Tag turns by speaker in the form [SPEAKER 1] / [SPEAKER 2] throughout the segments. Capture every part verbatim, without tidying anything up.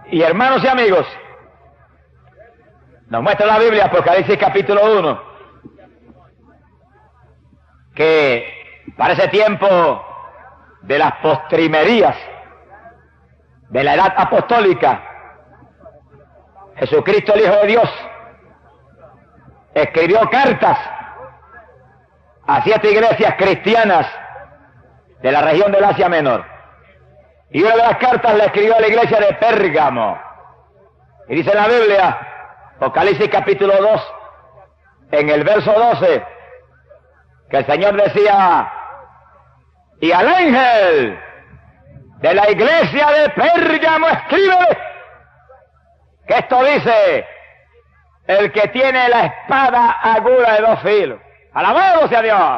[SPEAKER 1] Y hermanos y amigos, nos muestra la Biblia, Apocalipsis capítulo uno, que para ese tiempo de las postrimerías de la edad apostólica, Jesucristo el Hijo de Dios escribió cartas a siete iglesias cristianas de la región del Asia Menor. Y una de las cartas la escribió a la iglesia de Pérgamo. Y dice en la Biblia, Apocalipsis capítulo dos, en el verso doce, que el Señor decía: y al ángel de la iglesia de Pérgamo escribe que esto dice el que tiene la espada aguda de dos filos. ¡Alabado sea Dios!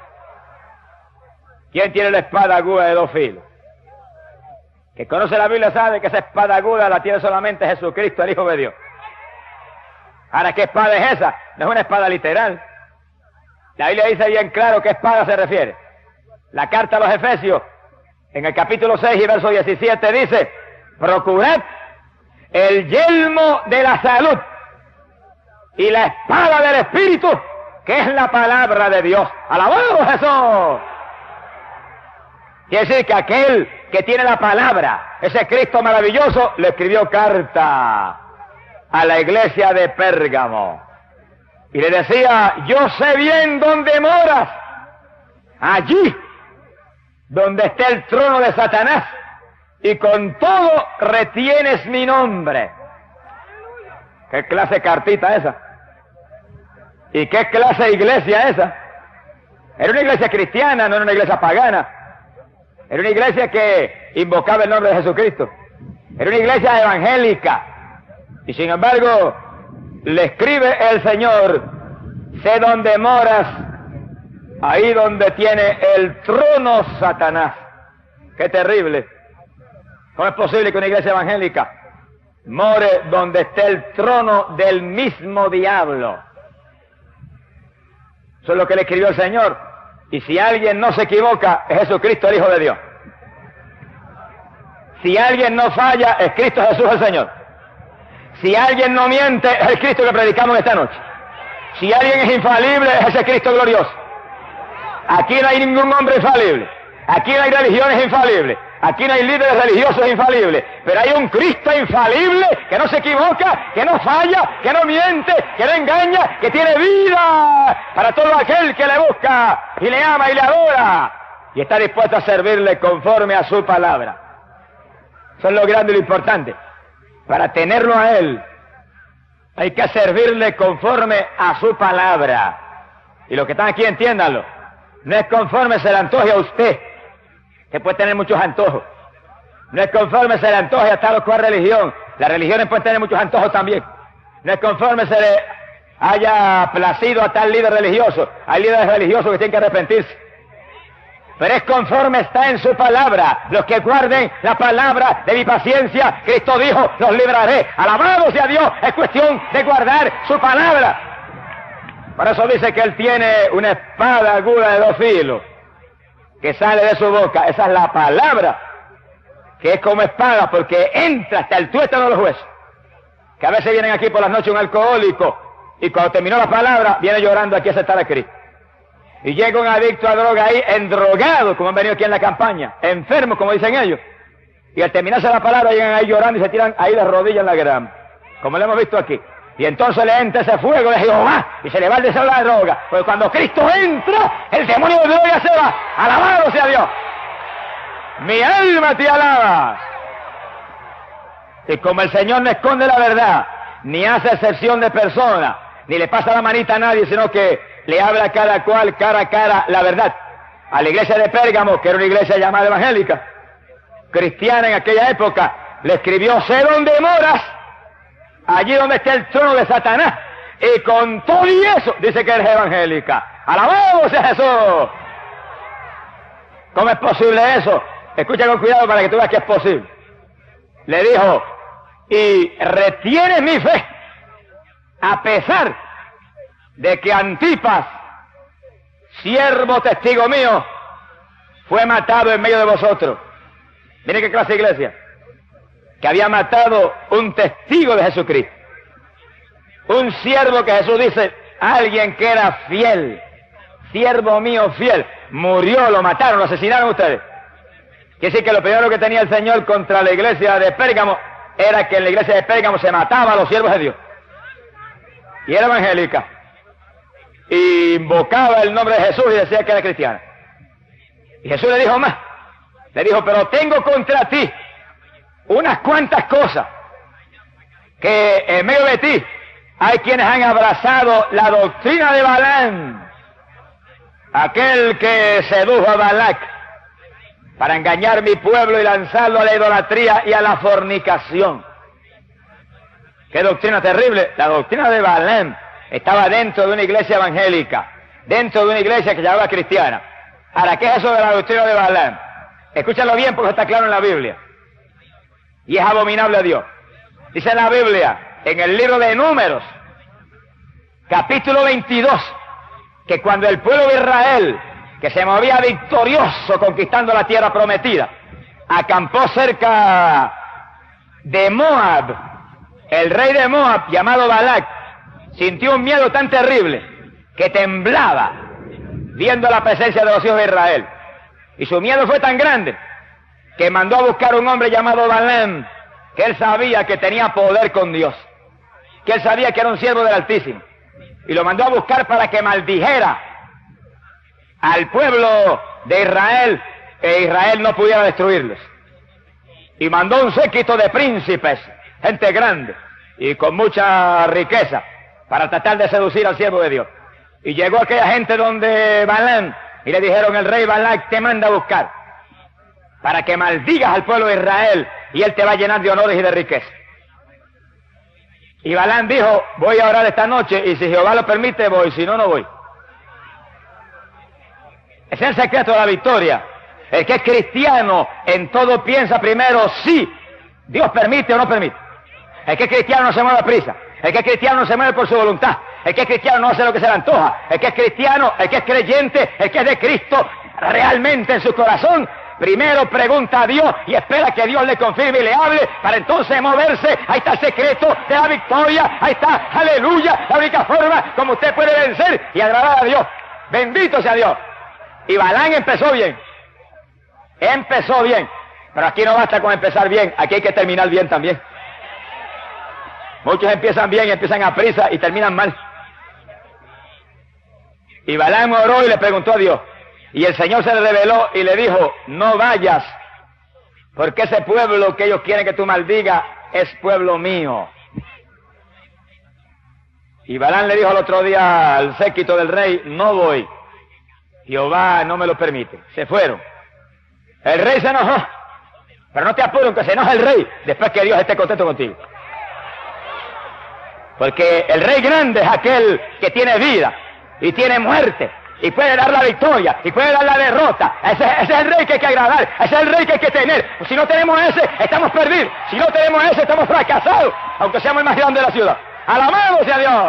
[SPEAKER 1] ¿Quién tiene la espada aguda de dos filos? Que conoce la Biblia sabe que esa espada aguda la tiene solamente Jesucristo, el Hijo de Dios. Ahora, ¿qué espada es esa? No es una espada literal. La Biblia dice bien claro qué espada se refiere. La carta a los Efesios, en el capítulo seis y verso diecisiete, dice: procurad el yelmo de la salud y la espada del Espíritu, que es la palabra de Dios. ¡Alabado Jesús! Quiere decir que aquel que tiene la palabra, ese Cristo maravilloso, le escribió carta a la iglesia de Pérgamo. Y le decía: yo sé bien dónde moras, allí donde está el trono de Satanás, y con todo retienes mi nombre. ¿Qué clase de cartita esa? ¿Y qué clase de iglesia esa? Era una iglesia cristiana, no era una iglesia pagana. Era una iglesia que invocaba el nombre de Jesucristo. Era una iglesia evangélica. Y sin embargo, le escribe el Señor: sé dónde moras, ahí donde tiene el trono Satanás. ¡Qué terrible! ¿Cómo es posible que una iglesia evangélica more donde esté el trono del mismo diablo? Eso es lo que le escribió el Señor. Y si alguien no se equivoca, es Jesucristo, el Hijo de Dios. Si alguien no falla, es Cristo Jesús el Señor. Si alguien no miente, es el Cristo que predicamos esta noche. Si alguien es infalible, es ese Cristo glorioso. Aquí no hay ningún hombre infalible. Aquí no hay religiones infalibles. Aquí no hay líderes religiosos infalibles. Pero hay un Cristo infalible que no se equivoca, que no falla, que no miente, que no engaña, que tiene vida para todo aquel que le busca y le ama y le adora. Y está dispuesto a servirle conforme a su palabra. Eso es lo grande y lo importante. Para tenerlo a Él, hay que servirle conforme a su palabra. Y los que están aquí, entiéndanlo. No es conforme se le antoje a usted, que puede tener muchos antojos. No es conforme se le antoje a tal o cual religión. Las religiones pueden tener muchos antojos también. No es conforme se le haya placido a tal líder religioso. Hay líderes religiosos que tienen que arrepentirse. Pero es conforme está en su palabra. Los que guarden la palabra de mi paciencia, Cristo dijo, los libraré. Alabado sea Dios, es cuestión de guardar su palabra. Por eso dice que Él tiene una espada aguda de dos filos que sale de su boca. Esa es la palabra, que es como espada, porque entra hasta el tuétano de los huesos. Que a veces vienen aquí por las noches un alcohólico, y cuando terminó la palabra, viene llorando aquí a aceptar a Cristo. Y llega un adicto a droga ahí, endrogado, como han venido aquí en la campaña, enfermo, como dicen ellos. Y al terminarse la palabra, llegan ahí llorando y se tiran ahí de rodillas en la grama, como lo hemos visto aquí. Y entonces le entra ese fuego de Jehová y se le va el deseo de la droga. Porque cuando Cristo entra, el demonio de droga se va. ¡Alabado sea Dios! Mi alma te alaba. Y como el Señor no esconde la verdad, ni hace excepción de persona, ni le pasa la manita a nadie, sino que le habla a cada cual, cara a cara, la verdad. A la iglesia de Pérgamo, que era una iglesia llamada evangélica, cristiana en aquella época, le escribió: sé dónde moras, allí donde está el trono de Satanás. Y con todo y eso, dice que eres evangélica. ¡Alabado sea Jesús! ¿Cómo es posible eso? Escucha con cuidado para que tú veas que es posible. Le dijo: y retienes mi fe, a pesar de que Antipas, siervo testigo mío, fue matado en medio de vosotros. Miren qué clase de iglesia. que había matado un testigo de Jesucristo. Un siervo que Jesús dice, alguien que era fiel, siervo mío fiel, murió, lo mataron, lo asesinaron ustedes. Quiere decir que lo primero que tenía el Señor contra la iglesia de Pérgamo era que en la iglesia de Pérgamo se mataba a los siervos de Dios. Y era evangélica. Y invocaba el nombre de Jesús y decía que era cristiana. Y Jesús le dijo más. Le dijo, pero tengo contra ti unas cuantas cosas, que en medio de ti hay quienes han abrazado la doctrina de Balaam, aquel que sedujo a Balac para engañar mi pueblo y lanzarlo a la idolatría y a la fornicación. ¡Qué doctrina terrible! La doctrina de Balaam estaba dentro de una iglesia evangélica, dentro de una iglesia que se llamaba cristiana. Ahora, ¿qué es eso de la doctrina de Balaam? Escúchalo bien porque está claro en la Biblia. Y es abominable a Dios. Dice la Biblia, en el libro de Números, capítulo veintidós, que cuando el pueblo de Israel, que se movía victorioso conquistando la tierra prometida, acampó cerca de Moab, el rey de Moab, llamado Balac, sintió un miedo tan terrible que temblaba viendo la presencia de los hijos de Israel. Y su miedo fue tan grande que mandó a buscar un hombre llamado Balaam, que él sabía que tenía poder con Dios, que él sabía que era un siervo del Altísimo, y lo mandó a buscar para que maldijera al pueblo de Israel, e Israel no pudiera destruirlos. Y mandó un séquito de príncipes, gente grande y con mucha riqueza, para tratar de seducir al siervo de Dios. Y llegó aquella gente donde Balaam, y le dijeron, el rey Balac te manda a buscar para que maldigas al pueblo de Israel, y él te va a llenar de honores y de riqueza. Y Balaam dijo, voy a orar esta noche, y si Jehová lo permite voy, si no, no voy. Ese es el secreto de la victoria. El que es cristiano en todo piensa primero si Dios permite o no permite. El que es cristiano no se mueve a prisa. El que es cristiano no se mueve por su voluntad. El que es cristiano no hace lo que se le antoja. El que es cristiano, el que es creyente, el que es de Cristo realmente en su corazón, primero pregunta a Dios y espera que Dios le confirme y le hable para entonces moverse. Ahí está el secreto de la victoria. Ahí está, aleluya, la única forma como usted puede vencer y agradar a Dios. Bendito sea Dios. Y Balaam empezó bien. Empezó bien. Pero aquí no basta con empezar bien, aquí hay que terminar bien también. Muchos empiezan bien y empiezan a prisa y terminan mal. Y Balaam oró y le preguntó a Dios. Y el Señor se le reveló y le dijo, no vayas, porque ese pueblo que ellos quieren que tú maldigas es pueblo mío. Y Balaam le dijo al otro día al séquito del rey, no voy. Jehová no me lo permite. Se fueron. El rey se enojó. Pero no te apures que se enoje el rey después que Dios esté contento contigo. Porque el rey grande es aquel que tiene vida y tiene muerte y puede dar la victoria y puede dar la derrota. Ese, ese es el rey que hay que agradar, ese es el rey que hay que tener. Si no tenemos ese, estamos perdidos. Si no tenemos ese, estamos fracasados, aunque seamos el más grande de la ciudad. ¡Alabado sea Dios!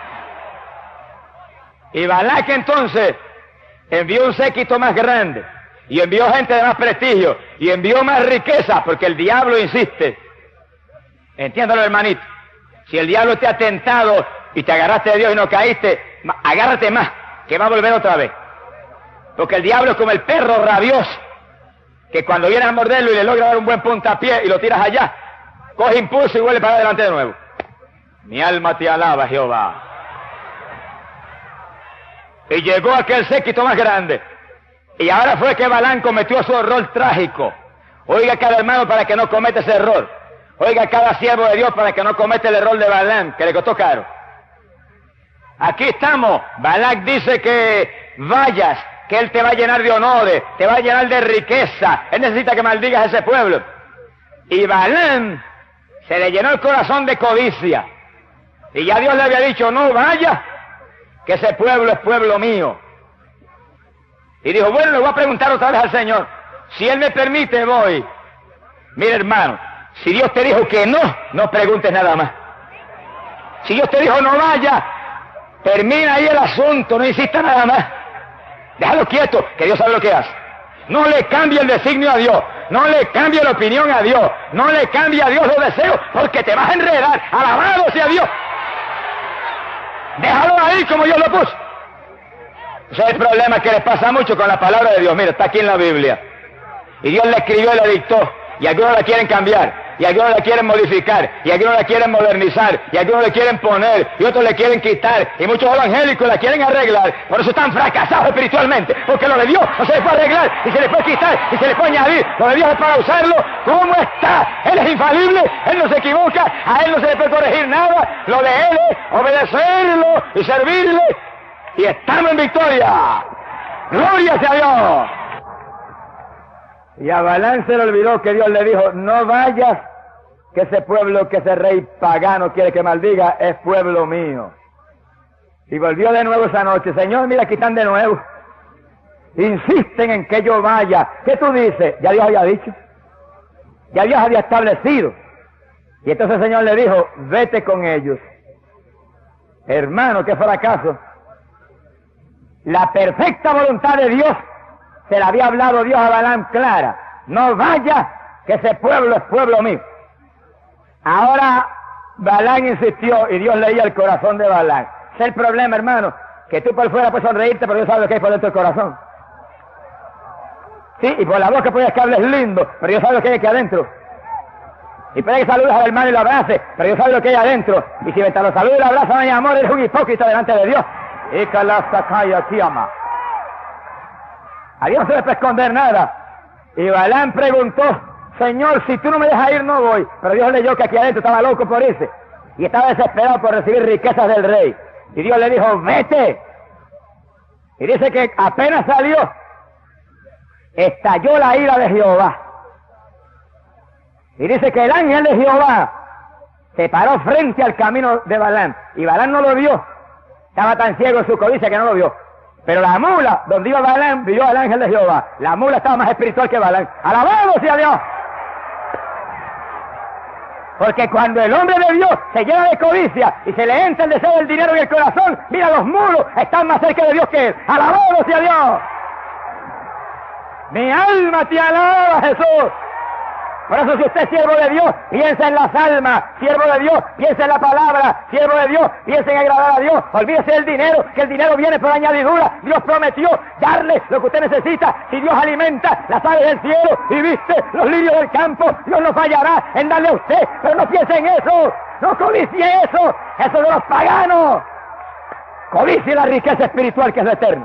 [SPEAKER 1] Y Balac entonces envió un séquito más grande y envió gente de más prestigio y envió más riqueza, porque el diablo insiste. Entiéndalo, hermanito. Si el diablo te ha tentado y te agarraste de Dios y no caíste, agárrate más, que va a volver otra vez. Porque el diablo es como el perro rabioso, que cuando vienes a morderlo y le logra dar un buen puntapié y lo tiras allá, coge impulso y vuelve para adelante de nuevo. Mi alma te alaba, Jehová. Y llegó aquel séquito más grande. Y ahora fue que Balaam cometió su error trágico. Oiga cada hermano para que no cometa ese error. Oiga cada siervo de Dios para que no cometa el error de Balaam, que le costó caro. Aquí estamos. Balac dice que vayas, que él te va a llenar de honores, te va a llenar de riqueza. Él necesita que maldigas a ese pueblo. Y Balaam se le llenó el corazón de codicia. Y ya Dios le había dicho, no vaya, que ese pueblo es pueblo mío. Y dijo, bueno, le voy a preguntar otra vez al Señor. Si Él me permite, voy. Mire, hermano, si Dios te dijo que no, no preguntes nada más. Si Dios te dijo no vaya, termina ahí el asunto, no insista nada más. Déjalo quieto, que Dios sabe lo que hace. No le cambie el designio a Dios. No le cambie la opinión a Dios. No le cambie a Dios los deseos, porque te vas a enredar. Alabado sea Dios. Déjalo ahí como Dios lo puso. Ese es el problema que les pasa mucho con la palabra de Dios. Mira, está aquí en la Biblia. Y Dios la escribió y la dictó. Y algunos la quieren cambiar. Y algunos la quieren modificar. Y algunos la quieren modernizar. Y algunos le quieren poner. Y otros le quieren quitar. Y muchos evangélicos la quieren arreglar. Por eso están fracasados espiritualmente. Porque lo de Dios no se le puede arreglar. Y se le puede quitar. Y se le puede añadir. Lo de Dios es para usarlo como está. Él es infalible. Él no se equivoca. A Él no se le puede corregir nada. Lo de Él es obedecerlo y servirle. Y estamos en victoria. ¡Gloria sea a Dios! Y a Balaam se le olvidó que Dios le dijo, no vayas, que ese pueblo que ese rey pagano quiere que maldiga es pueblo mío. Y volvió de nuevo esa noche. Señor, mira, aquí están de nuevo. Insisten en que yo vaya. ¿Qué tú dices? Ya Dios había dicho. Ya Dios había establecido. Y entonces el Señor le dijo, vete con ellos. Hermano, qué fracaso. La perfecta voluntad de Dios se la había hablado Dios a Balaam clara. No vaya, que ese pueblo es pueblo mío. Ahora Balaam insistió y Dios leía el corazón de Balaam. Ese es el problema, hermano, que tú por fuera puedes sonreírte, pero Dios sabe lo que hay por dentro del corazón. Sí, y por la boca puedes que hables lindo, pero Dios sabe lo que hay aquí adentro. Y puede que saludes al hermano y lo abraces, pero Dios sabe lo que hay adentro. Y si mientras lo saludas y lo abrazas no hay amor, eres un hipócrita delante de Dios. Y que la sacaya te ama. A Dios no se le puede esconder nada. Y Balaam preguntó, Señor, si tú no me dejas ir, no voy. Pero Dios leyó que aquí adentro estaba loco por irse. Y estaba desesperado por recibir riquezas del rey. Y Dios le dijo, vete. Y dice que apenas salió, estalló la ira de Jehová. Y dice que el ángel de Jehová se paró frente al camino de Balaam. Y Balaam no lo vio. Estaba tan ciego en su codicia que no lo vio. Pero la mula, donde iba Balaam, vio al ángel de Jehová. La mula estaba más espiritual que Balaam. ¡Alabado sea Dios! Porque cuando el hombre de Dios se llena de codicia y se le entra el deseo del dinero en el corazón, mira, los mulos están más cerca de Dios que él. ¡Alabado sea Dios! Mi alma te alaba, Jesús. Por eso, si usted es siervo de Dios, piensa en las almas. Siervo de Dios, piensa en la palabra. Siervo de Dios, piensa en agradar a Dios. Olvídese del dinero, que el dinero viene por añadidura. Dios prometió darle lo que usted necesita. Si Dios alimenta las aves del cielo y viste los lirios del campo, Dios no fallará en darle a usted. Pero no piense en eso. No codicie eso. Eso de los paganos. Codicie la riqueza espiritual que es lo eterno.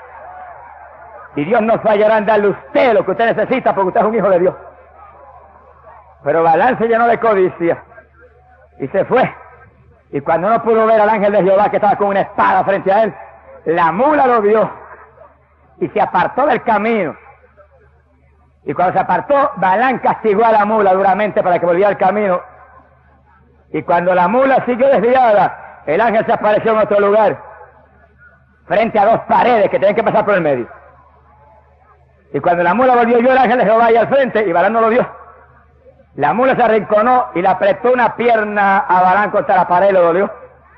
[SPEAKER 1] Y Dios no fallará en darle a usted lo que usted necesita, porque usted es un hijo de Dios. Pero Balaam se llenó de codicia y se fue. Y cuando no pudo ver al ángel de Jehová que estaba con una espada frente a él, la mula lo vio y se apartó del camino. Y cuando se apartó, Balaam castigó a la mula duramente para que volviera al camino. Y cuando la mula siguió desviada, el ángel se apareció en otro lugar, frente a dos paredes que tenían que pasar por el medio. Y cuando la mula volvió, vio el ángel de Jehová ahí al frente y Balaam no lo vio. La mula se arrinconó y le apretó una pierna a Balaam contra la pared y lo dolió.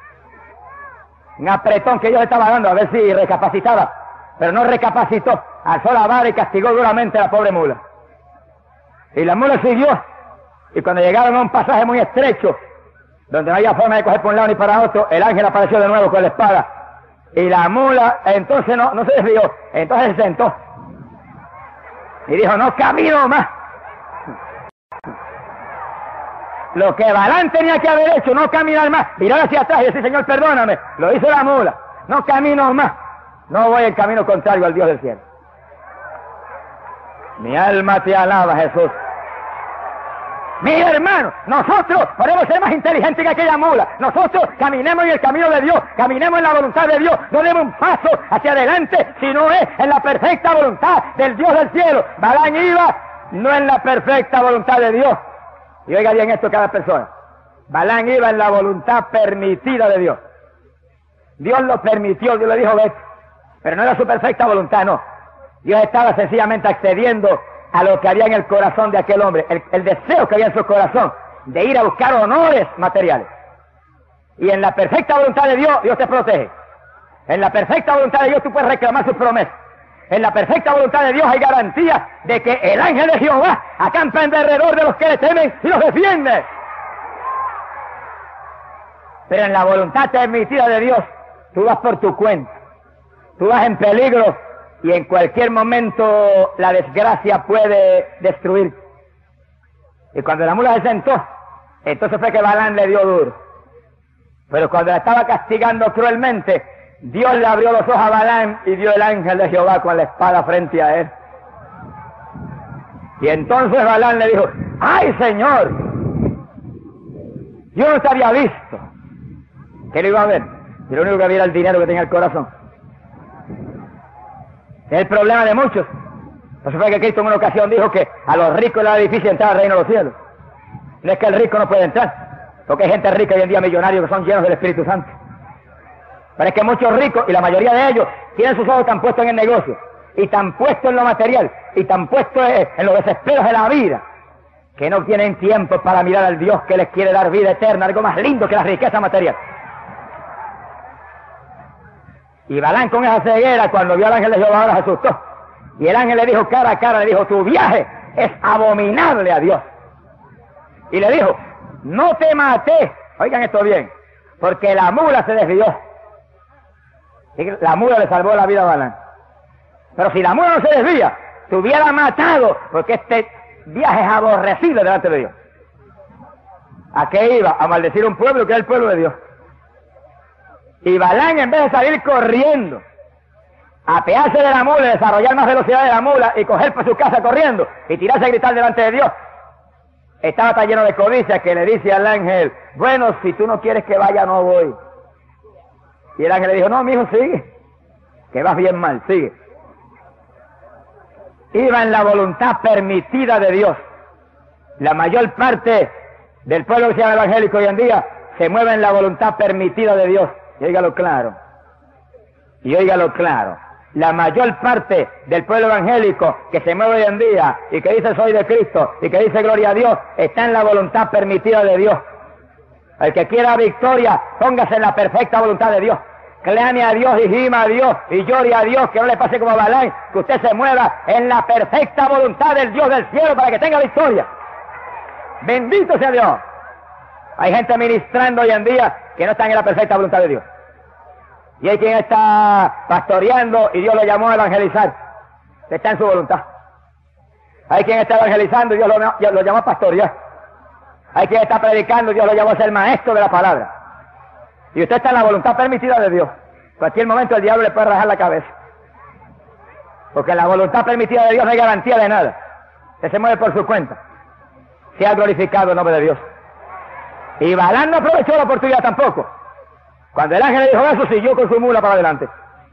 [SPEAKER 1] Un apretón que Dios le estaba dando a ver si recapacitaba. Pero no recapacitó. Alzó la vara y castigó duramente a la pobre mula. Y la mula siguió. Y cuando llegaron a un pasaje muy estrecho, donde no había forma de coger por un lado ni para otro, el ángel apareció de nuevo con la espada. Y la mula entonces no, no se desvió. Entonces se sentó. Y dijo, no camino más. Lo que Balaam tenía que haber hecho, no caminar más, mirar hacia atrás y decir, Señor, perdóname, lo hizo la mula, no camino más, no voy en camino contrario al Dios del cielo. Mi alma te alaba, Jesús. Mi hermano, nosotros podemos ser más inteligentes que aquella mula. Nosotros caminemos en el camino de Dios, caminemos en la voluntad de Dios, no demos un paso hacia adelante, sino es en la perfecta voluntad del Dios del cielo. Balaam iba no en la perfecta voluntad de Dios. Y oiga bien esto cada persona. Balaam iba en la voluntad permitida de Dios. Dios lo permitió, Dios le dijo, vete. Pero no era su perfecta voluntad, no. Dios estaba sencillamente accediendo a lo que había en el corazón de aquel hombre, el, el deseo que había en su corazón, de ir a buscar honores materiales. Y en la perfecta voluntad de Dios, Dios te protege. En la perfecta voluntad de Dios tú puedes reclamar sus promesas. en la perfecta voluntad de Dios hay garantía de que el ángel de Jehová acampa en derredor de los que le temen y los defiende. Pero en la voluntad permitida de Dios, tú vas por tu cuenta, tú vas en peligro y en cualquier momento la desgracia puede destruir. Y cuando la mula se sentó, entonces fue que Balaam le dio duro. Pero cuando la estaba castigando cruelmente, Dios le abrió los ojos a Balaam y dio el ángel de Jehová con la espada frente a él. Y entonces Balaam le dijo: ¡ay, Señor! Yo no te había visto. ¿Qué le iba a ver? Y lo único que había era el dinero que tenía el corazón. Es el problema de muchos. Por eso fue que Cristo en una ocasión dijo que a los ricos le era difícil entrar al reino de los cielos. No es que el rico no puede entrar, porque hay gente rica hoy en día, millonarios, que son llenos del Espíritu Santo. Pero es que muchos ricos, y la mayoría de ellos, tienen sus ojos tan puestos en el negocio, y tan puestos en lo material, y tan puestos en los desesperos de la vida, que no tienen tiempo para mirar al Dios que les quiere dar vida eterna, algo más lindo que la riqueza material. Y Balaam, con esa ceguera, cuando vio al ángel de Jehová, se asustó. Y el ángel le dijo cara a cara, le dijo: tu viaje es abominable a Dios. Y le dijo: no te maté, oigan esto bien, porque la mula se desvió. Y la mula le salvó la vida a Balaam. Pero si la mula no se desvía, te hubiera matado, porque este viaje es aborrecible delante de Dios. ¿A qué iba? A maldecir un pueblo que es el pueblo de Dios. Y Balaam, en vez de salir corriendo, apearse de la mula y desarrollar más velocidad de la mula y coger por su casa corriendo y tirarse a gritar delante de Dios, estaba tan lleno de codicia que le dice al ángel: bueno, si tú no quieres que vaya, no voy. Y el ángel le dijo: no, mi hijo, sigue, que vas bien mal, sigue. Iba en la voluntad permitida de Dios. La mayor parte del pueblo que se llama evangélico hoy en día se mueve en la voluntad permitida de Dios. Y óigalo claro, y óigalo claro, la mayor parte del pueblo evangélico que se mueve hoy en día y que dice soy de Cristo y que dice gloria a Dios, está en la voluntad permitida de Dios. El que quiera victoria, póngase en la perfecta voluntad de Dios. Clame a Dios y gima a Dios y llore a Dios, que no le pase como a Balaam, que usted se mueva en la perfecta voluntad del Dios del cielo para que tenga victoria. Bendito sea Dios. Hay gente ministrando hoy en día que no están en la perfecta voluntad de Dios. Y hay quien está pastoreando y Dios lo llamó a evangelizar. Está en su voluntad. Hay quien está evangelizando y Dios lo, lo llamó a pastorear. Hay quien está predicando y Dios lo llamó a ser maestro de la palabra. Y usted está en la voluntad permitida de Dios. En cualquier momento el diablo le puede rajar la cabeza. Porque en la voluntad permitida de Dios no hay garantía de nada. Usted se mueve por su cuenta. Sea glorificado el nombre de Dios. Y Balaam no aprovechó la oportunidad tampoco. Cuando el ángel le dijo eso, siguió con su mula para adelante.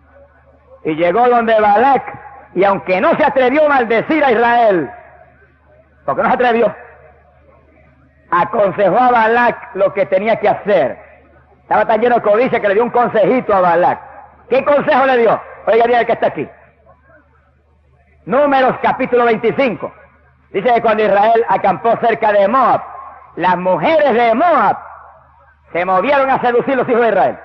[SPEAKER 1] Y llegó donde Balac, y aunque no se atrevió a maldecir a Israel, porque no se atrevió, aconsejó a Balac lo que tenía que hacer. Estaba tan lleno de codicia que le dio un consejito a Balac. ¿Qué consejo le dio? Oiga bien el que está aquí. Números capítulo veinticinco. Dice que cuando Israel acampó cerca de Moab, las mujeres de Moab se movieron a seducir los hijos de Israel.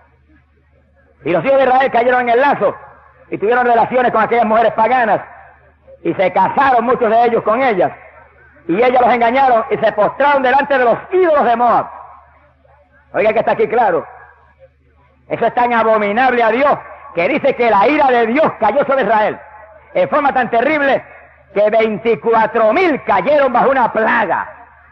[SPEAKER 1] Y los hijos de Israel cayeron en el lazo y tuvieron relaciones con aquellas mujeres paganas y se casaron muchos de ellos con ellas. Y ellas los engañaron y se postraron delante de los ídolos de Moab. Oiga que está aquí claro. Eso es tan abominable a Dios que dice que la ira de Dios cayó sobre Israel en forma tan terrible que veinticuatro mil cayeron bajo una plaga.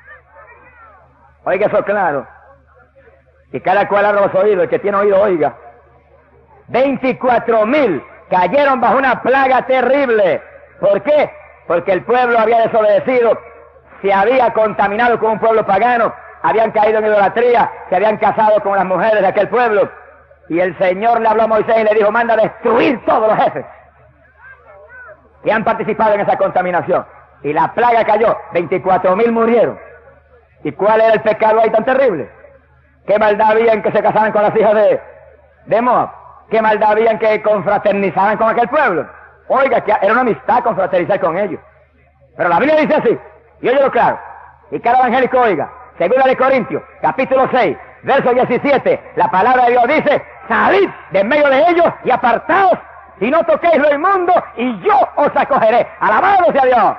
[SPEAKER 1] Oiga eso claro. Y cada cual abra los oídos, el que tiene oído oiga. veinticuatro mil cayeron bajo una plaga terrible. ¿Por qué? Porque el pueblo había desobedecido, se había contaminado con un pueblo pagano, habían caído en idolatría, se habían casado con las mujeres de aquel pueblo. Y el Señor le habló a Moisés y le dijo: manda a destruir todos los jefes que han participado en esa contaminación. Y la plaga cayó, veinticuatro mil murieron. ¿Y cuál era el pecado ahí tan terrible? ¿Qué maldad había en que se casaran con las hijas de, de Moab? ¿Qué maldad había en que confraternizaran con aquel pueblo? Oiga, que era una amistad confraternizar con ellos. Pero la Biblia dice así, y óyelo claro, y cada evangélico oiga, segunda de Corintios, capítulo seis, verso diecisiete, la palabra de Dios dice: salid de en medio de ellos y apartaos y no toquéis lo inmundo, y yo os acogeré. ¡Alabado sea Dios!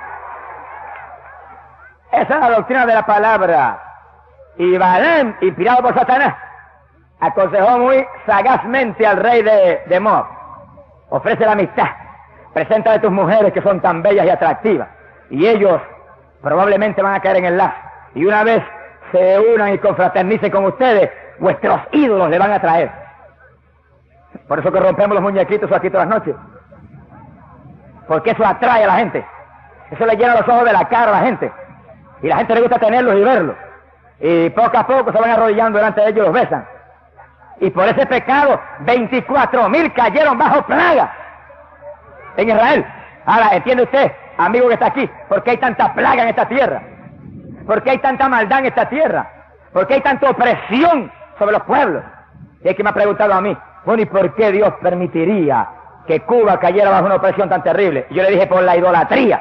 [SPEAKER 1] Esa es la doctrina de la palabra. Y Balaam, inspirado por Satanás, aconsejó muy sagazmente al rey de, de Moab. Ofrece la amistad. Presenta a tus mujeres que son tan bellas y atractivas. Y ellos probablemente van a caer en el lazo. Y una vez se unan y confraternicen con ustedes, vuestros ídolos le van a traer. Por eso que rompemos los muñequitos aquí todas las noches. Porque eso atrae a la gente. Eso le llena los ojos de la cara a la gente. Y la gente le gusta tenerlos y verlos. Y poco a poco se van arrodillando delante de ellos y los besan. Y por ese pecado, veinticuatro mil cayeron bajo plaga en Israel. Ahora, ¿entiende usted, amigo que está aquí, por qué hay tanta plaga en esta tierra? ¿Por qué hay tanta maldad en esta tierra? ¿Por qué hay tanta opresión sobre los pueblos? Y es que me ha preguntado a mí, bueno, ¿y por qué Dios permitiría que Cuba cayera bajo una opresión tan terrible? Y yo le dije, por la idolatría.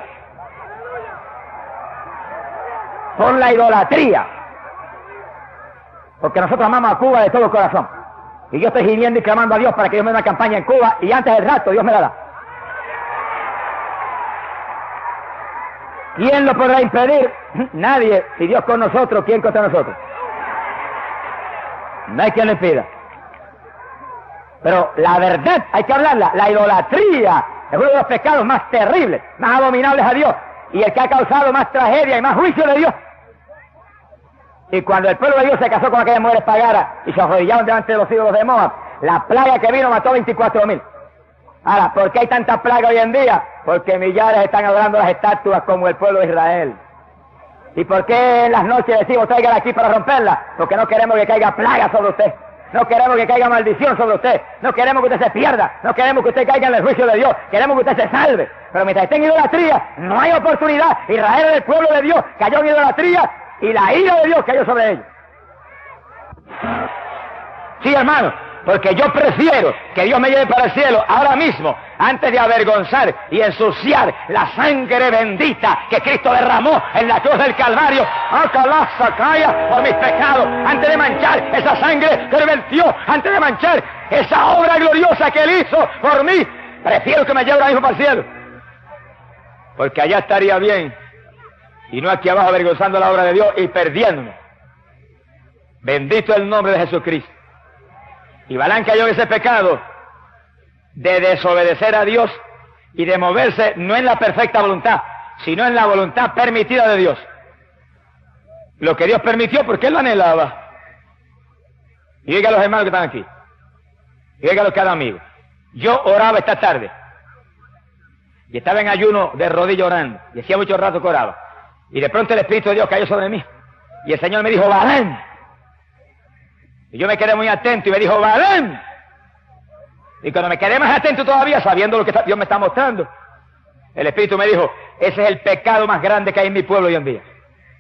[SPEAKER 1] Por la idolatría. Porque nosotros amamos a Cuba de todo corazón. Y yo estoy gimiendo y clamando a Dios para que Dios me dé una campaña en Cuba, y antes del rato Dios me la da. ¿Quién lo podrá impedir? Nadie. Si Dios con nosotros, ¿quién contra nosotros? No hay quien lo impida. Pero la verdad hay que hablarla. La idolatría es uno de los pecados más terribles, más abominables a Dios, y el que ha causado más tragedia y más juicio de Dios. Y cuando el pueblo de Dios se casó con aquellas mujeres paganas y se arrodillaron delante de los ídolos de Moab, la plaga que vino mató veinticuatro mil. Ahora, ¿por qué hay tanta plaga hoy en día? Porque millares están adorando las estatuas como el pueblo de Israel. ¿Y por qué en las noches decimos traigan aquí para romperla? Porque no queremos que caiga plaga sobre usted. No queremos que caiga maldición sobre usted. No queremos que usted se pierda. No queremos que usted caiga en el juicio de Dios. Queremos que usted se salve. Pero mientras esté en idolatría, no hay oportunidad. Israel era el pueblo de Dios, cayó en idolatría y la ira de Dios cayó sobre ellos. Sí, hermano, porque yo prefiero que Dios me lleve para el cielo ahora mismo, antes de avergonzar y ensuciar la sangre bendita que Cristo derramó en la cruz del Calvario, ¡Acalá-sacaya! Por mis pecados, antes de manchar esa sangre que Él vertió, antes de manchar esa obra gloriosa que Él hizo por mí, prefiero que me lleve ahora mismo para el cielo, porque allá estaría bien, y no aquí abajo avergonzando la obra de Dios y perdiéndome. Bendito el nombre de Jesucristo. Y Balaam cayó en ese pecado de desobedecer a Dios y de moverse no en la perfecta voluntad, sino en la voluntad permitida de Dios. Lo que Dios permitió porque Él lo anhelaba. Y diga a los hermanos que están aquí, y diga a los cada amigo, yo oraba esta tarde y estaba en ayuno de rodillas orando, y hacía mucho rato que oraba, y de pronto el Espíritu de Dios cayó sobre mí y el Señor me dijo, Balaam. Y yo me quedé muy atento y me dijo, Balaam. Y cuando me quedé más atento todavía, sabiendo lo que Dios me está mostrando, el Espíritu me dijo, ese es el pecado más grande que hay en mi pueblo hoy en día.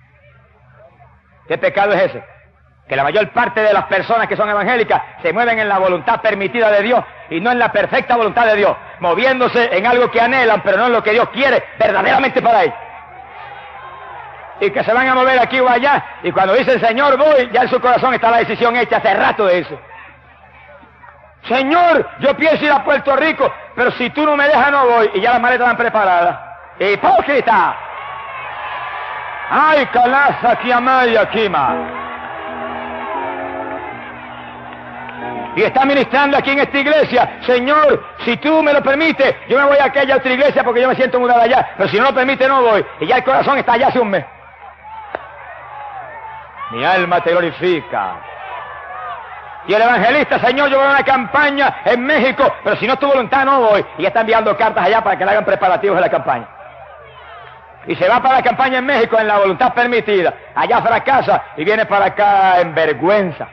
[SPEAKER 1] ¿Qué pecado es ese? Que la mayor parte de las personas que son evangélicas se mueven en la voluntad permitida de Dios y no en la perfecta voluntad de Dios, moviéndose en algo que anhelan, pero no en lo que Dios quiere verdaderamente para ellos. Y que se van a mover aquí o allá, y cuando dicen Señor voy, ya en su corazón está la decisión hecha hace rato de eso. Señor, yo pienso ir a Puerto Rico, pero si tú no me dejas no voy, y ya las maletas están preparadas. ¡Hipócrita! ¡Ay, calaza, Kiamaya, Kima! Y está ministrando aquí en esta iglesia, Señor, si tú me lo permites, yo me voy a aquella otra iglesia porque yo me siento mudado allá, pero si no lo permite no voy, y ya el corazón está allá hace un mes. Mi alma te glorifica. Y el evangelista, Señor, yo voy a una campaña en México, pero si no es tu voluntad no voy. Y ya está enviando cartas allá para que le hagan preparativos de la campaña. Y se va para la campaña en México en la voluntad permitida. Allá fracasa y viene para acá en vergüenza.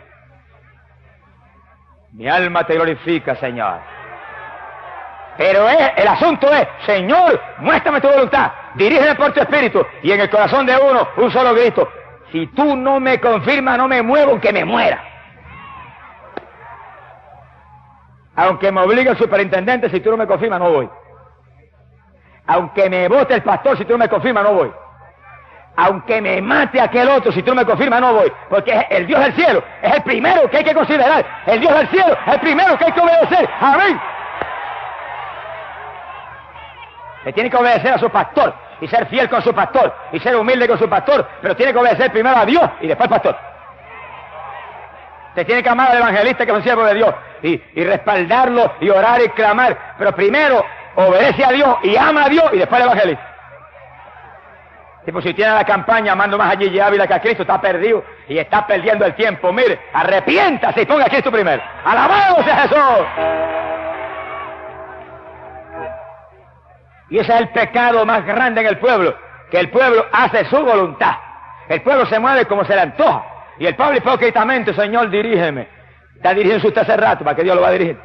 [SPEAKER 1] Mi alma te glorifica, Señor. Pero es, el asunto es, Señor, muéstrame tu voluntad, dirígeme por tu espíritu. Y en el corazón de uno, un solo grito. Si tú no me confirmas, no me muevo, aunque me muera. Aunque me obligue el superintendente, si tú no me confirmas, no voy. Aunque me vote el pastor, si tú no me confirmas, no voy. Aunque me mate aquel otro, si tú no me confirmas, no voy. Porque el Dios del cielo es el primero que hay que considerar. El Dios del cielo es el primero que hay que obedecer. Amén. Le tiene que obedecer a su pastor y ser fiel con su pastor y ser humilde con su pastor, pero tiene que obedecer primero a Dios y después al pastor. Usted tiene que amar al evangelista que es un siervo de Dios y, y respaldarlo y orar y clamar, pero primero obedece a Dios y ama a Dios y después al evangelista. Tipo, si tiene la campaña amando más a Gigi Ávila que a Cristo, está perdido y está perdiendo el tiempo. Mire, arrepiéntase y ponga a Cristo primero. ¡Alabado sea Jesús! Y ese es el pecado más grande en el pueblo, que el pueblo hace su voluntad. El pueblo se mueve como se le antoja. Y el pueblo hipócritamente, Señor, dirígeme. Está dirigiéndose usted hace rato, ¿para qué Dios lo va a dirigir?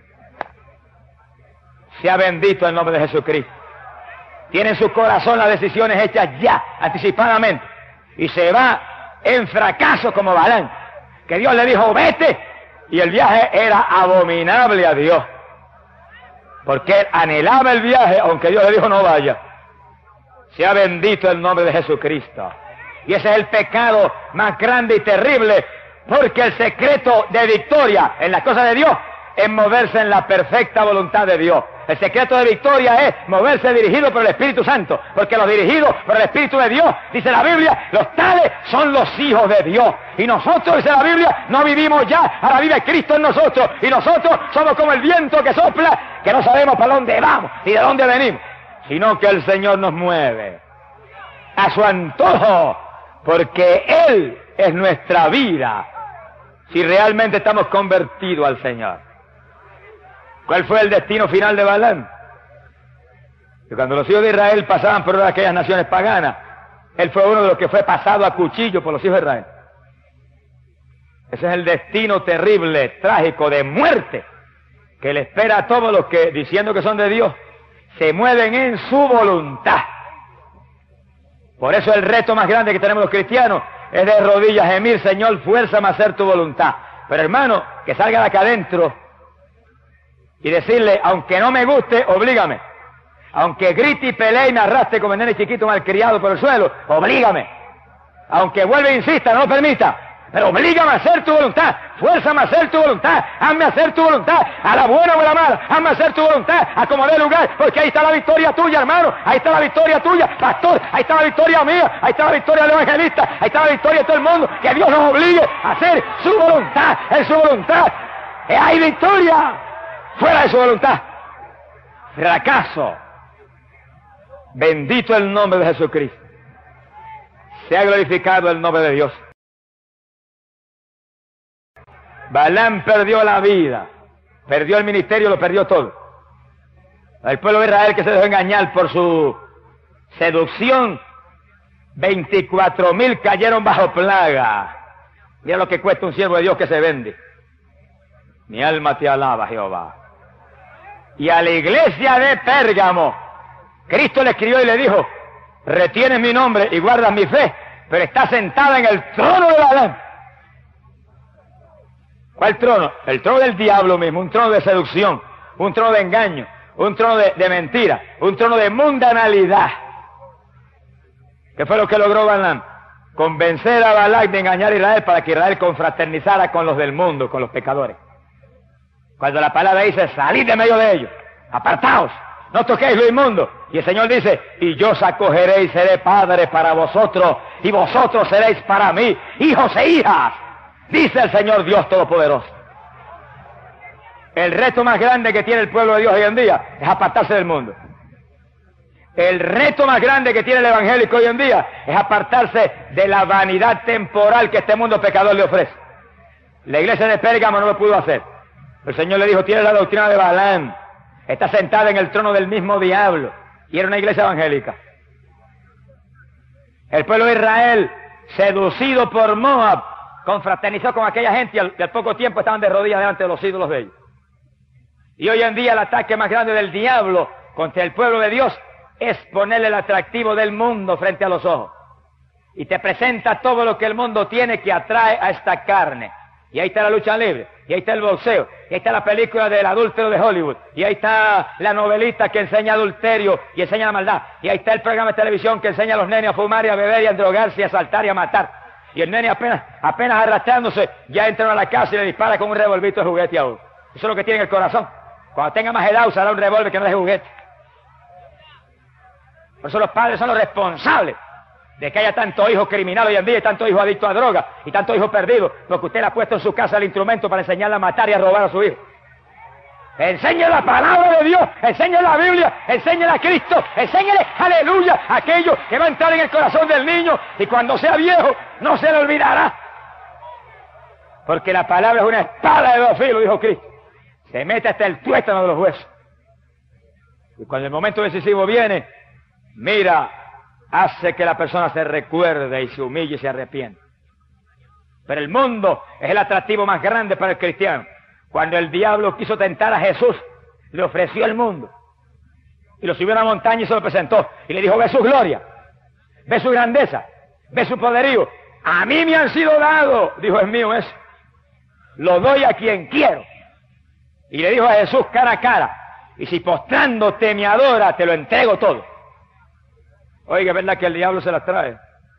[SPEAKER 1] Sea bendito el nombre de Jesucristo. Tiene en su corazón las decisiones hechas ya, anticipadamente. Y se va en fracaso como Balaam, que Dios le dijo, vete. Y el viaje era abominable a Dios. Porque él anhelaba el viaje, aunque Dios le dijo, no vaya. Sea bendito el nombre de Jesucristo. Y ese es el pecado más grande y terrible, porque el secreto de victoria en las cosas de Dios es moverse en la perfecta voluntad de Dios. El secreto de victoria es moverse dirigido por el Espíritu Santo, porque los dirigidos por el Espíritu de Dios, dice la Biblia, los tales son los hijos de Dios. Y nosotros, dice la Biblia, no vivimos ya, ahora vive Cristo en nosotros. Y nosotros somos como el viento que sopla, que no sabemos para dónde vamos ni de dónde venimos, sino que el Señor nos mueve a su antojo, porque Él es nuestra vida, si realmente estamos convertidos al Señor. ¿Cuál fue el destino final de Balaam? Que cuando los hijos de Israel pasaban por aquellas naciones paganas, él fue uno de los que fue pasado a cuchillo por los hijos de Israel. Ese es el destino terrible, trágico, de muerte, que le espera a todos los que, diciendo que son de Dios, se mueven en su voluntad. Por eso el reto más grande que tenemos los cristianos es de rodillas gemir, Señor, fuérzame a hacer tu voluntad. Pero hermano, que salga de acá adentro y decirle, aunque no me guste, oblígame. Aunque grite y pelee y me arrastre como el nene chiquito malcriado por el suelo, oblígame. Aunque vuelva e insista, no lo permita, pero oblígame a hacer tu voluntad. Fuérzame a hacer tu voluntad. Hazme hacer tu voluntad. A la buena o a la mala, hazme hacer tu voluntad. A como dé lugar, porque ahí está la victoria tuya, hermano. Ahí está la victoria tuya, pastor. Ahí está la victoria mía. Ahí está la victoria del evangelista. Ahí está la victoria de todo el mundo. Que Dios nos obligue a hacer su voluntad. En su voluntad eh, hay victoria. Fuera de su voluntad, fracaso. Bendito el nombre de Jesucristo. Sea glorificado el nombre de Dios. Balaam perdió la vida, perdió el ministerio, lo perdió todo. El pueblo de Israel, que se dejó engañar por su seducción, veinticuatro mil cayeron bajo plaga. Mira lo que cuesta un siervo de Dios que se vende. Mi alma te alaba, Jehová. Y a la iglesia de Pérgamo, Cristo le escribió y le dijo, retienes mi nombre y guardas mi fe, pero estás sentada en el trono de Balaam. ¿Cuál trono? El trono del diablo mismo, un trono de seducción, un trono de engaño, un trono de, de mentira, un trono de mundanalidad. ¿Qué fue lo que logró Balaam? Convencer a Balac de engañar a Israel para que Israel confraternizara con los del mundo, con los pecadores. Cuando la palabra dice, salid de medio de ellos, apartaos, no toquéis lo inmundo. Y el Señor dice, y yo os acogeré y seré padre para vosotros, y vosotros seréis para mí, hijos e hijas, dice el Señor Dios Todopoderoso. El reto más grande que tiene el pueblo de Dios hoy en día es apartarse del mundo. El reto más grande que tiene el evangélico hoy en día es apartarse de la vanidad temporal que este mundo pecador le ofrece. La iglesia de Pérgamo no lo pudo hacer. El Señor le dijo, tiene la doctrina de Balaam, está sentada en el trono del mismo diablo, y era una iglesia evangélica. El pueblo de Israel, seducido por Moab, confraternizó con aquella gente y al, y al poco tiempo estaban de rodillas delante de los ídolos de ellos. Y hoy en día el ataque más grande del diablo contra el pueblo de Dios es ponerle el atractivo del mundo frente a los ojos. Y te presenta todo lo que el mundo tiene que atrae a esta carne. Y ahí está la lucha libre, y ahí está el boxeo, y ahí está la película del adúltero de Hollywood, y ahí está la novelita que enseña adulterio y enseña la maldad, y ahí está el programa de televisión que enseña a los nenes a fumar y a beber y a drogarse y a asaltar y a matar. Y el nene apenas, apenas arrastrándose, ya entra a la casa y le dispara con un revolvito de juguete a uno. Eso es lo que tiene en el corazón. Cuando tenga más edad usará un revólver que no es de juguete. Por eso los padres son los responsables de que haya tanto hijo criminal hoy en día y tanto hijo adicto a droga y tanto hijo perdido, porque usted le ha puesto en su casa el instrumento para enseñarle a matar y a robar a su hijo. Enseñe la palabra de Dios, enseñe la Biblia, enseñe a Cristo, enséñele, aleluya, aquello que va a entrar en el corazón del niño y cuando sea viejo no se le olvidará. Porque la palabra es una espada de dos filos, dijo Cristo. Se mete hasta el tuétano de los huesos. Y cuando el momento decisivo viene, mira, hace que la persona se recuerde y se humille y se arrepienta. Pero el mundo es el atractivo más grande para el cristiano. Cuando el diablo quiso tentar a Jesús, le ofreció el mundo. Y lo subió a una montaña y se lo presentó. Y le dijo, ve su gloria, ve su grandeza, ve su poderío. A mí me han sido dados, dijo, es mío eso. Lo doy a quien quiero. Y le dijo a Jesús cara a cara, y si postrándote me adora, te lo entrego todo. Oiga, es verdad que el diablo se las trae.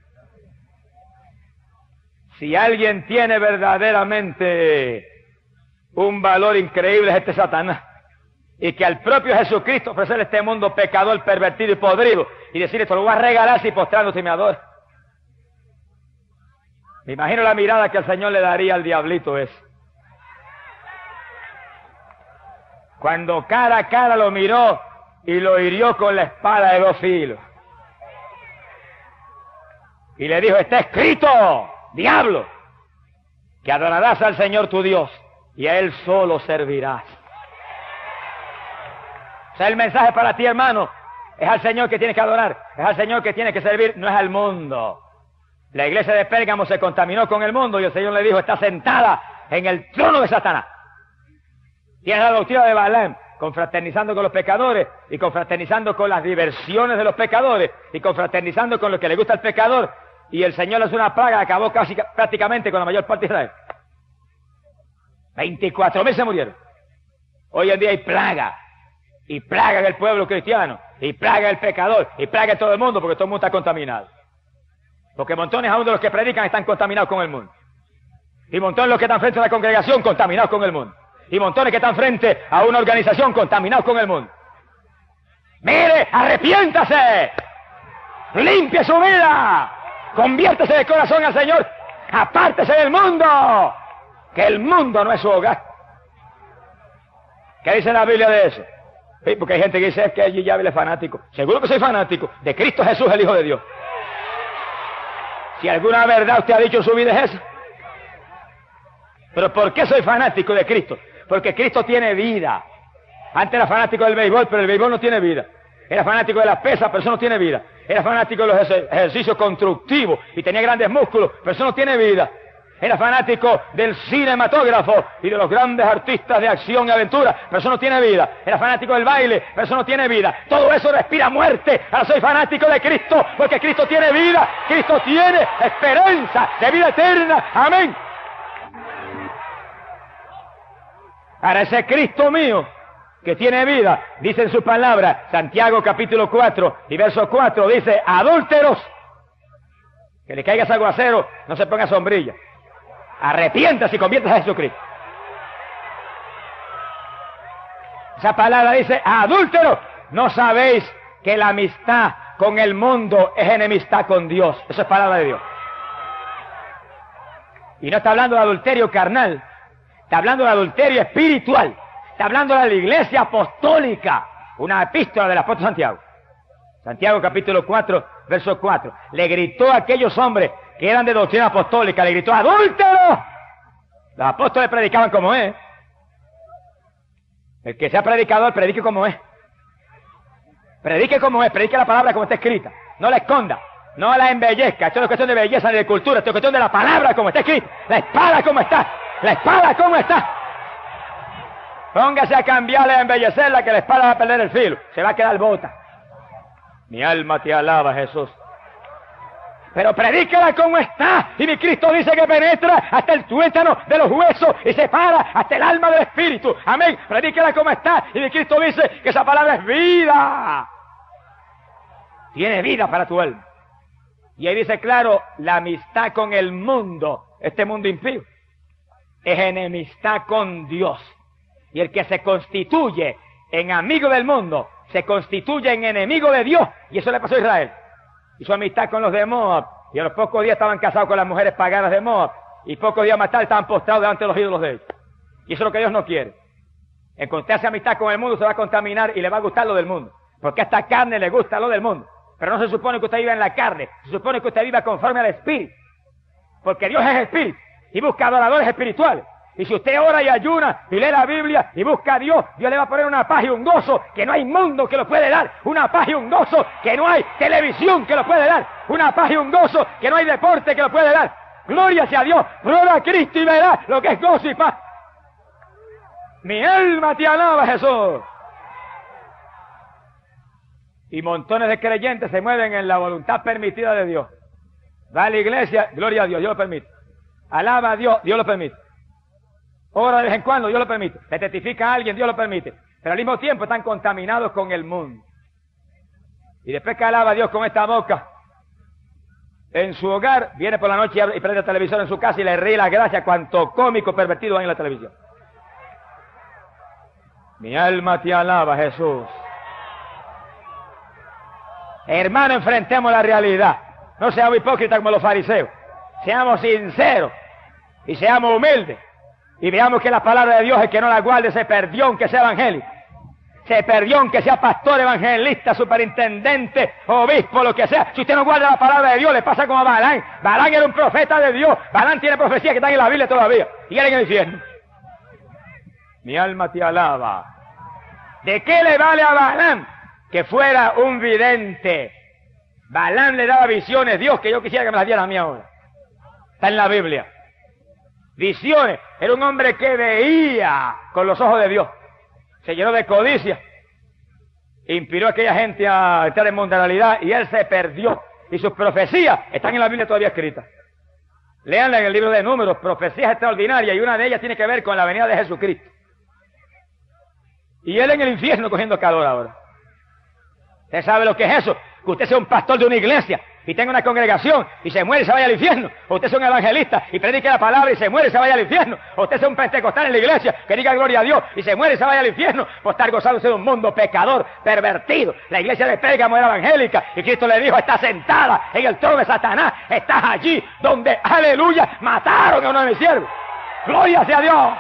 [SPEAKER 1] Si alguien tiene verdaderamente un valor increíble es este Satanás. Y que al propio Jesucristo ofrecerle este mundo pecador, pervertido y podrido, y decirle, te lo voy a regalar si postrándote me adora. Me imagino la mirada que el Señor le daría al diablito ese. Cuando cara a cara lo miró y lo hirió con la espada de dos filos. Y le dijo, está escrito, diablo, que adorarás al Señor tu Dios y a Él solo servirás. O sea, el mensaje para ti, hermano, es al Señor que tienes que adorar, es al Señor que tienes que servir, no es al mundo. La iglesia de Pérgamo se contaminó con el mundo y el Señor le dijo, está sentada en el trono de Satanás. Tiene la doctrina de Balaam, confraternizando con los pecadores y confraternizando con las diversiones de los pecadores y confraternizando con lo que le gusta al pecador. Y el Señor le hizo una plaga, acabó casi prácticamente con la mayor parte de Israel. veinticuatro mil se murieron. Hoy en día hay plaga, y plaga en el pueblo cristiano, y plaga en el pecador, y plaga en todo el mundo, porque todo el mundo está contaminado. Porque montones aún de los que predican están contaminados con el mundo. Y montones de los que están frente a la congregación contaminados con el mundo. Y montones que están frente a una organización contaminados con el mundo. Mire, arrepiéntase, limpie su vida, conviértese de corazón al Señor, apártese del mundo, que el mundo no es su hogar. ¿Qué dice la Biblia de eso? Sí, porque hay gente que dice, es que allí ya es fanático. Seguro que soy fanático de Cristo Jesús, el Hijo de Dios. Si alguna verdad usted ha dicho en su vida es esa. ¿Pero por qué soy fanático de Cristo? Porque Cristo tiene vida. Antes era fanático del béisbol, pero el béisbol no tiene vida. Era fanático de las pesas, pero eso no tiene vida. Era fanático de los ejercicios constructivos y tenía grandes músculos, pero eso no tiene vida. Era fanático del cinematógrafo y de los grandes artistas de acción y aventura, pero eso no tiene vida. Era fanático del baile, pero eso no tiene vida. Todo eso respira muerte. Ahora soy fanático de Cristo, porque Cristo tiene vida. Cristo tiene esperanza de vida eterna. Amén. Ahora ese Cristo mío que tiene vida, dice en su palabra, Santiago capítulo cuatro y verso cuatro, dice, adúlteros, que le caiga ese aguacero, no se ponga sombrilla. Arrepiéntase y conviértase a Jesucristo. Esa palabra dice, adúlteros, ¿no sabéis que la amistad con el mundo es enemistad con Dios? Eso es palabra de Dios. Y no está hablando de adulterio carnal, está hablando de adulterio espiritual. Está hablando de la iglesia apostólica. Una epístola del apóstol Santiago. Santiago capítulo cuatro, verso cuatro. Le gritó a aquellos hombres que eran de doctrina apostólica, le gritó, ¡adúlteros! Los apóstoles predicaban como es. El que sea predicador, predique como es. Predique como es, predique la palabra como está escrita. No la esconda, no la embellezca. Esto no es cuestión de belleza ni de cultura, esto es cuestión de la palabra como está escrita. La espada como está, la espada como está. Póngase a cambiarla y a embellecerla, que la espada va a perder el filo, se va a quedar bota. Mi alma te alaba, Jesús. Pero predícala como está, y mi Cristo dice que penetra hasta el tuétano de los huesos y separa hasta el alma del espíritu. Amén. Predícala como está, y mi Cristo dice que esa palabra es vida. Tiene vida para tu alma. Y ahí dice claro, la amistad con el mundo, este mundo impío, es enemistad con Dios. Y el que se constituye en amigo del mundo se constituyen enemigos de Dios, y eso le pasó a Israel. Hizo amistad con los de Moab, y a los pocos días estaban casados con las mujeres paganas de Moab, y pocos días más tarde estaban postrados delante de los ídolos de ellos. Y eso es lo que Dios no quiere. En cuanto usted hace amistad con el mundo, se va a contaminar y le va a gustar lo del mundo, porque a esta carne le gusta lo del mundo. Pero no se supone que usted viva en la carne, se supone que usted viva conforme al Espíritu, porque Dios es Espíritu, y busca adoradores espirituales. Y si usted ora y ayuna y lee la Biblia y busca a Dios, Dios le va a poner una paz y un gozo que no hay mundo que lo puede dar, una paz y un gozo que no hay televisión que lo puede dar, una paz y un gozo que no hay deporte que lo puede dar. Gloria sea a Dios, prueba a Cristo y verá lo que es gozo y paz. Mi alma te alaba, Jesús. Y montones de creyentes se mueven en la voluntad permitida de Dios. Va a la iglesia, gloria a Dios, Dios lo permite. Alaba a Dios, Dios lo permite. Ora de vez en cuando, Dios lo permite. Se testifica a alguien, Dios lo permite. Pero al mismo tiempo están contaminados con el mundo. Y después que alaba a Dios con esta boca, en su hogar, viene por la noche y prende el televisor en su casa y le ríe la gracia cuanto cómico pervertido hay en la televisión. Mi alma te alaba, Jesús. Hermano, enfrentemos la realidad. No seamos hipócritas como los fariseos. Seamos sinceros y seamos humildes. Y veamos que la palabra de Dios, el que no la guarde, se perdió aunque sea evangélico. Se perdió aunque sea pastor, evangelista, superintendente, obispo, lo que sea. Si usted no guarda la palabra de Dios, le pasa como a Balán. Balán era un profeta de Dios. Balán tiene profecías que están en la Biblia todavía. Y él en el infierno. Mi alma te alaba. ¿De qué le vale a Balán que fuera un vidente? Balán le daba visiones, Dios, que yo quisiera que me las diera a mí ahora. Está en la Biblia. Visiones. Era un hombre que veía con los ojos de Dios. Se llenó de codicia. Inspiró a aquella gente a entrar en mundanalidad y él se perdió. Y sus profecías están en la Biblia todavía escritas. Léanla en el libro de Números, profecías extraordinarias, y una de ellas tiene que ver con la venida de Jesucristo. Y él en el infierno cogiendo calor ahora. ¿Usted sabe lo que es eso? Que usted sea un pastor de una iglesia y tenga una congregación y se muere y se vaya al infierno. O usted sea un evangelista y predique la palabra y se muere y se vaya al infierno. O usted sea un pentecostal en la iglesia que diga gloria a Dios y se muere y se vaya al infierno por estar gozándose de un mundo pecador, pervertido. La iglesia de Pérgamo era evangélica y Cristo le dijo: está sentada en el trono de Satanás, estás allí donde, aleluya, mataron a uno de mis siervos. Gloria sea a Dios.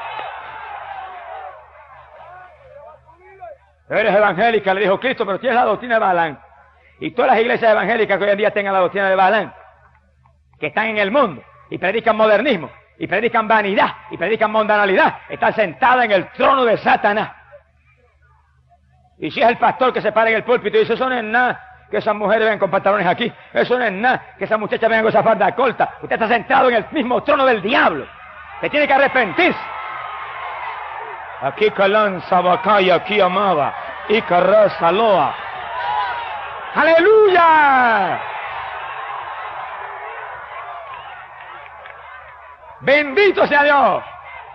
[SPEAKER 1] Eres evangélica, le dijo Cristo, pero tienes la doctrina de Balán. Y todas las iglesias evangélicas que hoy en día tengan la doctrina de Balán, que están en el mundo y predican modernismo, y predican vanidad, y predican mundanalidad, están sentadas en el trono de Satanás. Y si es el pastor que se para en el púlpito y dice: eso no es nada que esas mujeres vengan con pantalones aquí, eso no es nada que esas muchachas vengan con esa falda corta, usted está sentado en el mismo trono del diablo. Usted tiene que arrepentirse. Aquí Calán, Sabacaya, aquí Amaba, y Carraza, Loa. ¡Aleluya! Bendito sea Dios.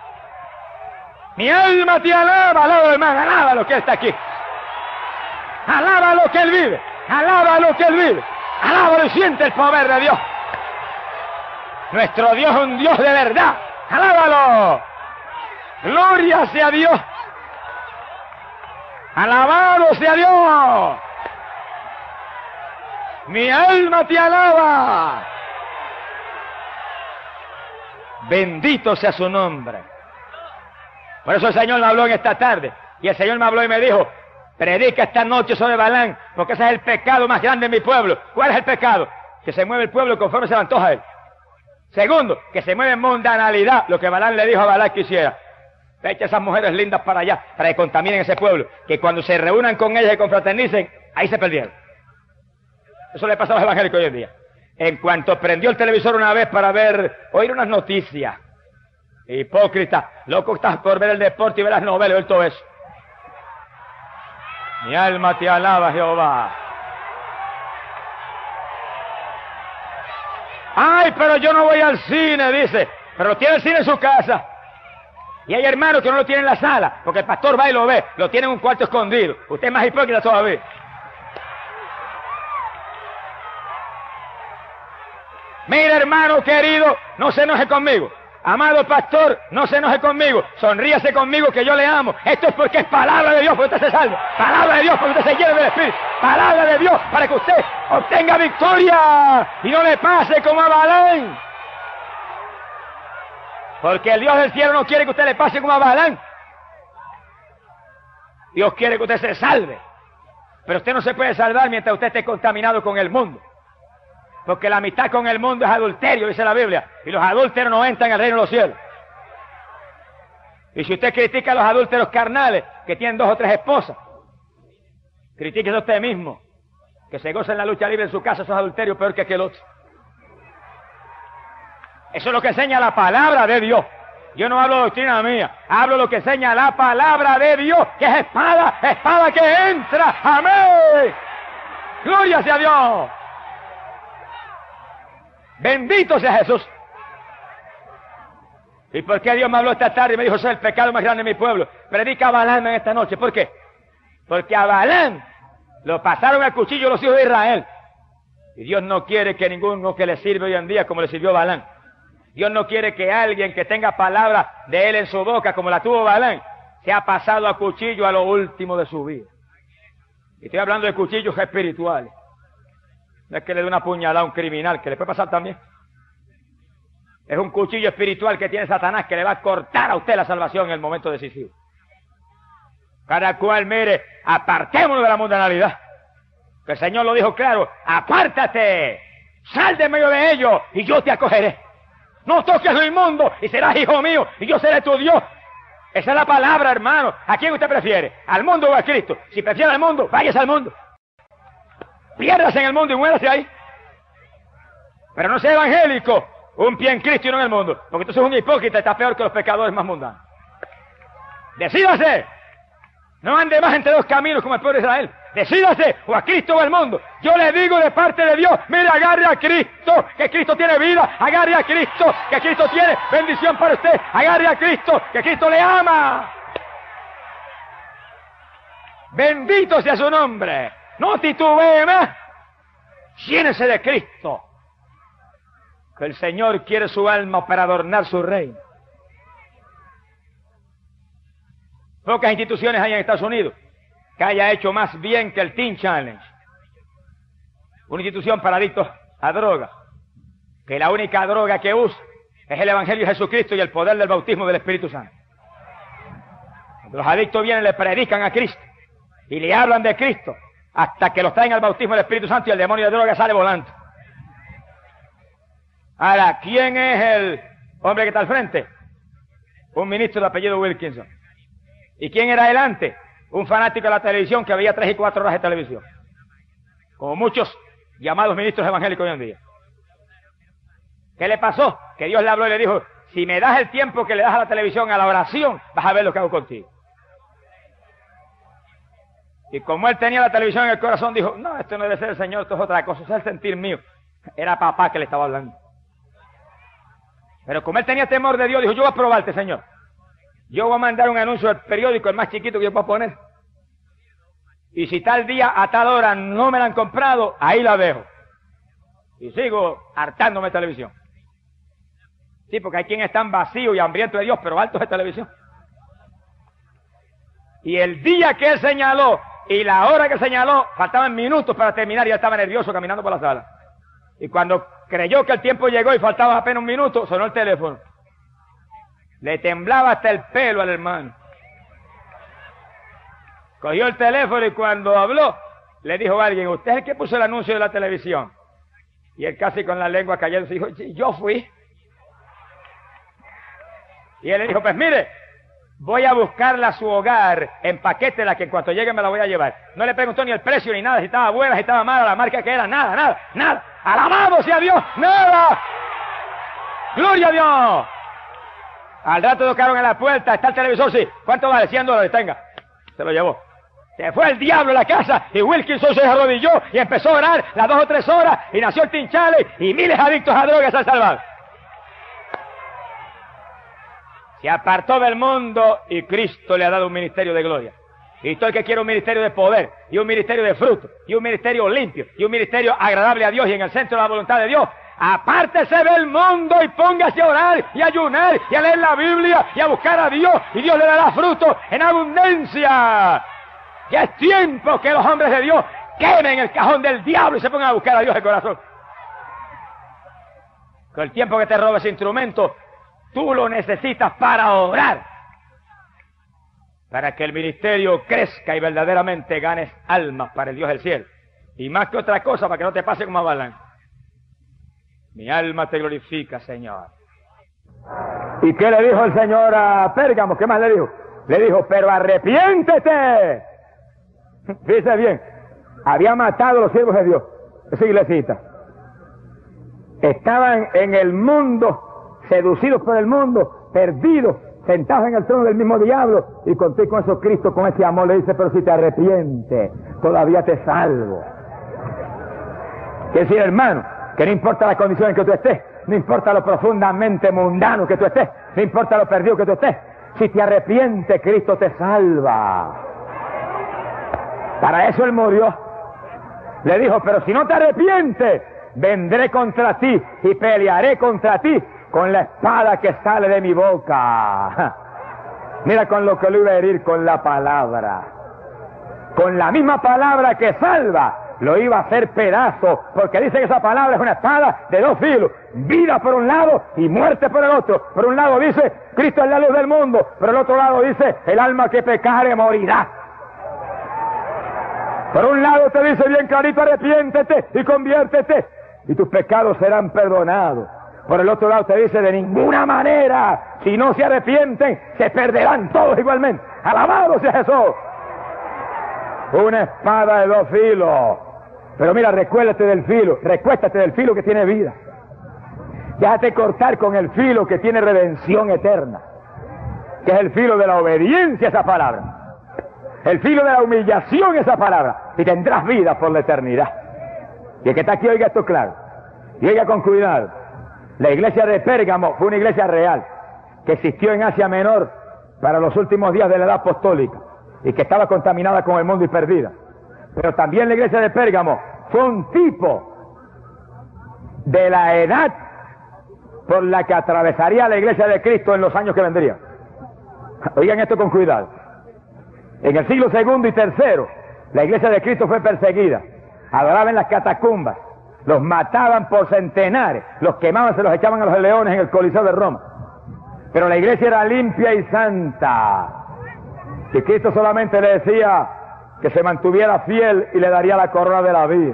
[SPEAKER 1] Mi alma te alaba, alaba hermano, alaba lo que está aquí. Alaba lo que Él vive, alaba lo que Él vive. Alaba y siente el poder de Dios. Nuestro Dios es un Dios de verdad. Alábalo. Gloria sea Dios. Alabado sea Dios. Mi alma te alaba. Bendito sea su nombre. Por eso el Señor me habló en esta tarde. Y el Señor me habló y me dijo: predica esta noche sobre Balán, porque ese es el pecado más grande de mi pueblo. ¿Cuál es el pecado? Que se mueve el pueblo conforme se le antoja a él. Segundo, que se mueve en mundanalidad, lo que Balán le dijo a Balán que hiciera. Echa esas mujeres lindas para allá, para que contaminen ese pueblo, que cuando se reúnan con ellas y confraternicen, ahí se perdieron. Eso le pasa a los evangélicos hoy en día. En cuanto prendió el televisor una vez para ver, oír unas noticias, hipócrita, loco estás por ver el deporte y ver las novelas y ver todo eso. Mi alma te alaba, Jehová. Ay, pero yo no voy al cine, dice, pero tiene el cine en su casa. Y hay hermanos que no lo tienen en la sala, porque el pastor va y lo ve, lo tiene en un cuarto escondido. Usted es más hipócrita todavía. Mira, hermano querido, no se enoje conmigo. Amado pastor, no se enoje conmigo, sonríase conmigo que yo le amo. Esto es porque es palabra de Dios para que usted se salve. Palabra de Dios para que usted se llene del Espíritu. Palabra de Dios para que usted obtenga victoria y no le pase como a Balaam. Porque el Dios del cielo no quiere que usted le pase como a Balaam. Dios quiere que usted se salve. Pero usted no se puede salvar mientras usted esté contaminado con el mundo. Porque la amistad con el mundo es adulterio, dice la Biblia. Y los adúlteros no entran al reino de los cielos. Y si usted critica a los adúlteros carnales, que tienen dos o tres esposas, critíquese a usted mismo, que se goza en la lucha libre en su casa, esos adulterios peor que aquel otro. Eso es lo que enseña la palabra de Dios. Yo no hablo de doctrina mía, hablo lo que enseña la palabra de Dios, que es espada, espada que entra. ¡Amén! ¡Gloria sea a Dios! Bendito sea Jesús. ¿Y por qué Dios me habló esta tarde y me dijo, soy el pecado más grande de mi pueblo? Predica a Balaam en esta noche. ¿Por qué? Porque a Balaam lo pasaron al cuchillo los hijos de Israel. Y Dios no quiere que ninguno que le sirve hoy en día como le sirvió Balaam. Dios no quiere que alguien que tenga palabra de él en su boca como la tuvo Balaam sea pasado a cuchillo a lo último de su vida. Y estoy hablando de cuchillos espirituales. No es que le dé una puñalada a un criminal, que le puede pasar también. Es un cuchillo espiritual que tiene Satanás que le va a cortar a usted la salvación en el momento decisivo. Cada cual, mire, apartémonos de la mundanalidad. Que el Señor lo dijo claro, apártate, sal de medio de ellos y yo te acogeré. No toques lo inmundo y serás hijo mío y yo seré tu Dios. Esa es la palabra, hermano. ¿A quién usted prefiere? ¿Al mundo o a Cristo? Si prefiere al mundo, váyase al mundo. Piérdase en el mundo y muérase ahí. Pero no sea evangélico, un pie en Cristo y no en el mundo. Porque tú sos un hipócrita y estás peor que los pecadores más mundanos. Decídase. No ande más entre dos caminos como el pueblo de Israel. Decídase, o a Cristo o al mundo. Yo le digo de parte de Dios, mire, agarre a Cristo, que Cristo tiene vida. Agarre a Cristo, que Cristo tiene bendición para usted. Agarre a Cristo, que Cristo le ama. Bendito sea su nombre. No titubee más. Llénese de Cristo. Que el Señor quiere su alma para adornar su reino. Pocas instituciones hay en Estados Unidos que haya hecho más bien que el Teen Challenge. Una institución para adictos a droga. Que la única droga que usa es el Evangelio de Jesucristo y el poder del bautismo del Espíritu Santo. Cuando los adictos vienen, le predican a Cristo y le hablan de Cristo hasta que los traen al bautismo del Espíritu Santo y el demonio de droga sale volando. Ahora, ¿quién es el hombre que está al frente? Un ministro de apellido Wilkinson. ¿Y quién era delante? Un fanático de la televisión que veía tres y cuatro horas de televisión. Como muchos llamados ministros evangélicos hoy en día. ¿Qué le pasó? Que Dios le habló y le dijo, si me das el tiempo que le das a la televisión, a la oración, vas a ver lo que hago contigo. Y como él tenía la televisión en el corazón, dijo, no, esto no debe ser el Señor, esto es otra cosa, eso es el sentir mío. Era papá que le estaba hablando. Pero como él tenía temor de Dios, dijo, yo voy a probarte, Señor. Yo voy a mandar un anuncio al periódico, el más chiquito que yo pueda poner. Y si tal día, a tal hora, no me la han comprado, ahí la dejo. Y sigo hartándome de televisión. Sí, porque hay quienes están vacíos y hambrientos de Dios, pero altos de televisión. Y el día que él señaló, y la hora que señaló, faltaban minutos para terminar y él estaba nervioso caminando por la sala. Y cuando creyó que el tiempo llegó y faltaba apenas un minuto, sonó el teléfono. Le temblaba hasta el pelo al hermano. Cogió el teléfono y cuando habló, le dijo a alguien, ¿usted es el que puso el anuncio de la televisión? Y él casi con la lengua cayendo se dijo, yo fui. Y él le dijo, pues mire, voy a buscarla a su hogar en paquete, que en cuanto llegue me la voy a llevar. No le preguntó ni el precio ni nada, si estaba buena, si estaba mala, la marca que era, nada, nada, nada. ¡Alabado sea Dios! ¡Nada! ¡Gloria a Dios! Al rato tocaron en la puerta, está el televisor, sí. ¿Cuánto vale? cien dólares, tenga. Se lo llevó. Se fue el diablo a la casa y Wilkinson se arrodilló y empezó a orar las dos o tres horas y nació el Teen Challenge y miles adictos a drogas se han salvado. Se apartó del mundo y Cristo le ha dado un ministerio de gloria. Y todo el que quiere un ministerio de poder, y un ministerio de fruto, y un ministerio limpio, y un ministerio agradable a Dios y en el centro de la voluntad de Dios, apártese del mundo y póngase a orar y a ayunar y a leer la Biblia y a buscar a Dios, y Dios le dará fruto en abundancia. Ya es tiempo que los hombres de Dios quemen el cajón del diablo y se pongan a buscar a Dios de corazón. Con el tiempo que te roba ese instrumento, tú lo necesitas para orar, para que el ministerio crezca y verdaderamente ganes almas para el Dios del cielo. Y más que otra cosa, para que no te pase como a Balaam. Mi alma te glorifica, Señor. ¿Y qué le dijo el Señor a Pérgamo? ¿Qué más le dijo? Le dijo, pero arrepiéntete. Fíjese bien, había matado a los siervos de Dios, esa iglesita. Estaban en el mundo, seducidos por el mundo, perdidos, sentados en el trono del mismo diablo, y conté con eso Cristo, con ese amor, le dice, pero si te arrepientes, todavía te salvo. Quiere decir, hermano, que no importa la condición en que tú estés, no importa lo profundamente mundano que tú estés, no importa lo perdido que tú estés, si te arrepientes, Cristo te salva. Para eso Él murió. Le dijo, pero si no te arrepientes, vendré contra ti y pelearé contra ti con la espada que sale de mi boca. Mira con lo que lo iba a herir, con la palabra. Con la misma palabra que salva, lo iba a hacer pedazo, porque dice que esa palabra es una espada de dos filos, vida por un lado y muerte por el otro. Por un lado dice, Cristo es la luz del mundo, por el otro lado dice, el alma que pecare morirá. Por un lado te dice bien clarito, arrepiéntete y conviértete, y tus pecados serán perdonados. Por el otro lado te dice, de ninguna manera, si no se arrepienten, se perderán todos igualmente. ¡Alabado sea Jesús! Una espada de dos filos. Pero mira, recuérdate del filo, recuéstate del filo que tiene vida. Déjate cortar con el filo que tiene redención eterna, que es el filo de la obediencia a esa palabra, el filo de la humillación a esa palabra, y tendrás vida por la eternidad. Y el que está aquí oiga esto claro, y oiga con cuidado. La iglesia de Pérgamo fue una iglesia real, que existió en Asia Menor para los últimos días de la edad apostólica, y que estaba contaminada con el mundo y perdida. Pero también la iglesia de Pérgamo fue un tipo de la edad por la que atravesaría la iglesia de Cristo en los años que vendrían. Oigan esto con cuidado. En el siglo segundo y tercero, la iglesia de Cristo fue perseguida. Adoraban en las catacumbas, los mataban por centenares, los quemaban, se los echaban a los leones en el Coliseo de Roma. Pero la iglesia era limpia y santa. Y Cristo solamente le decía que se mantuviera fiel y le daría la corona de la vida.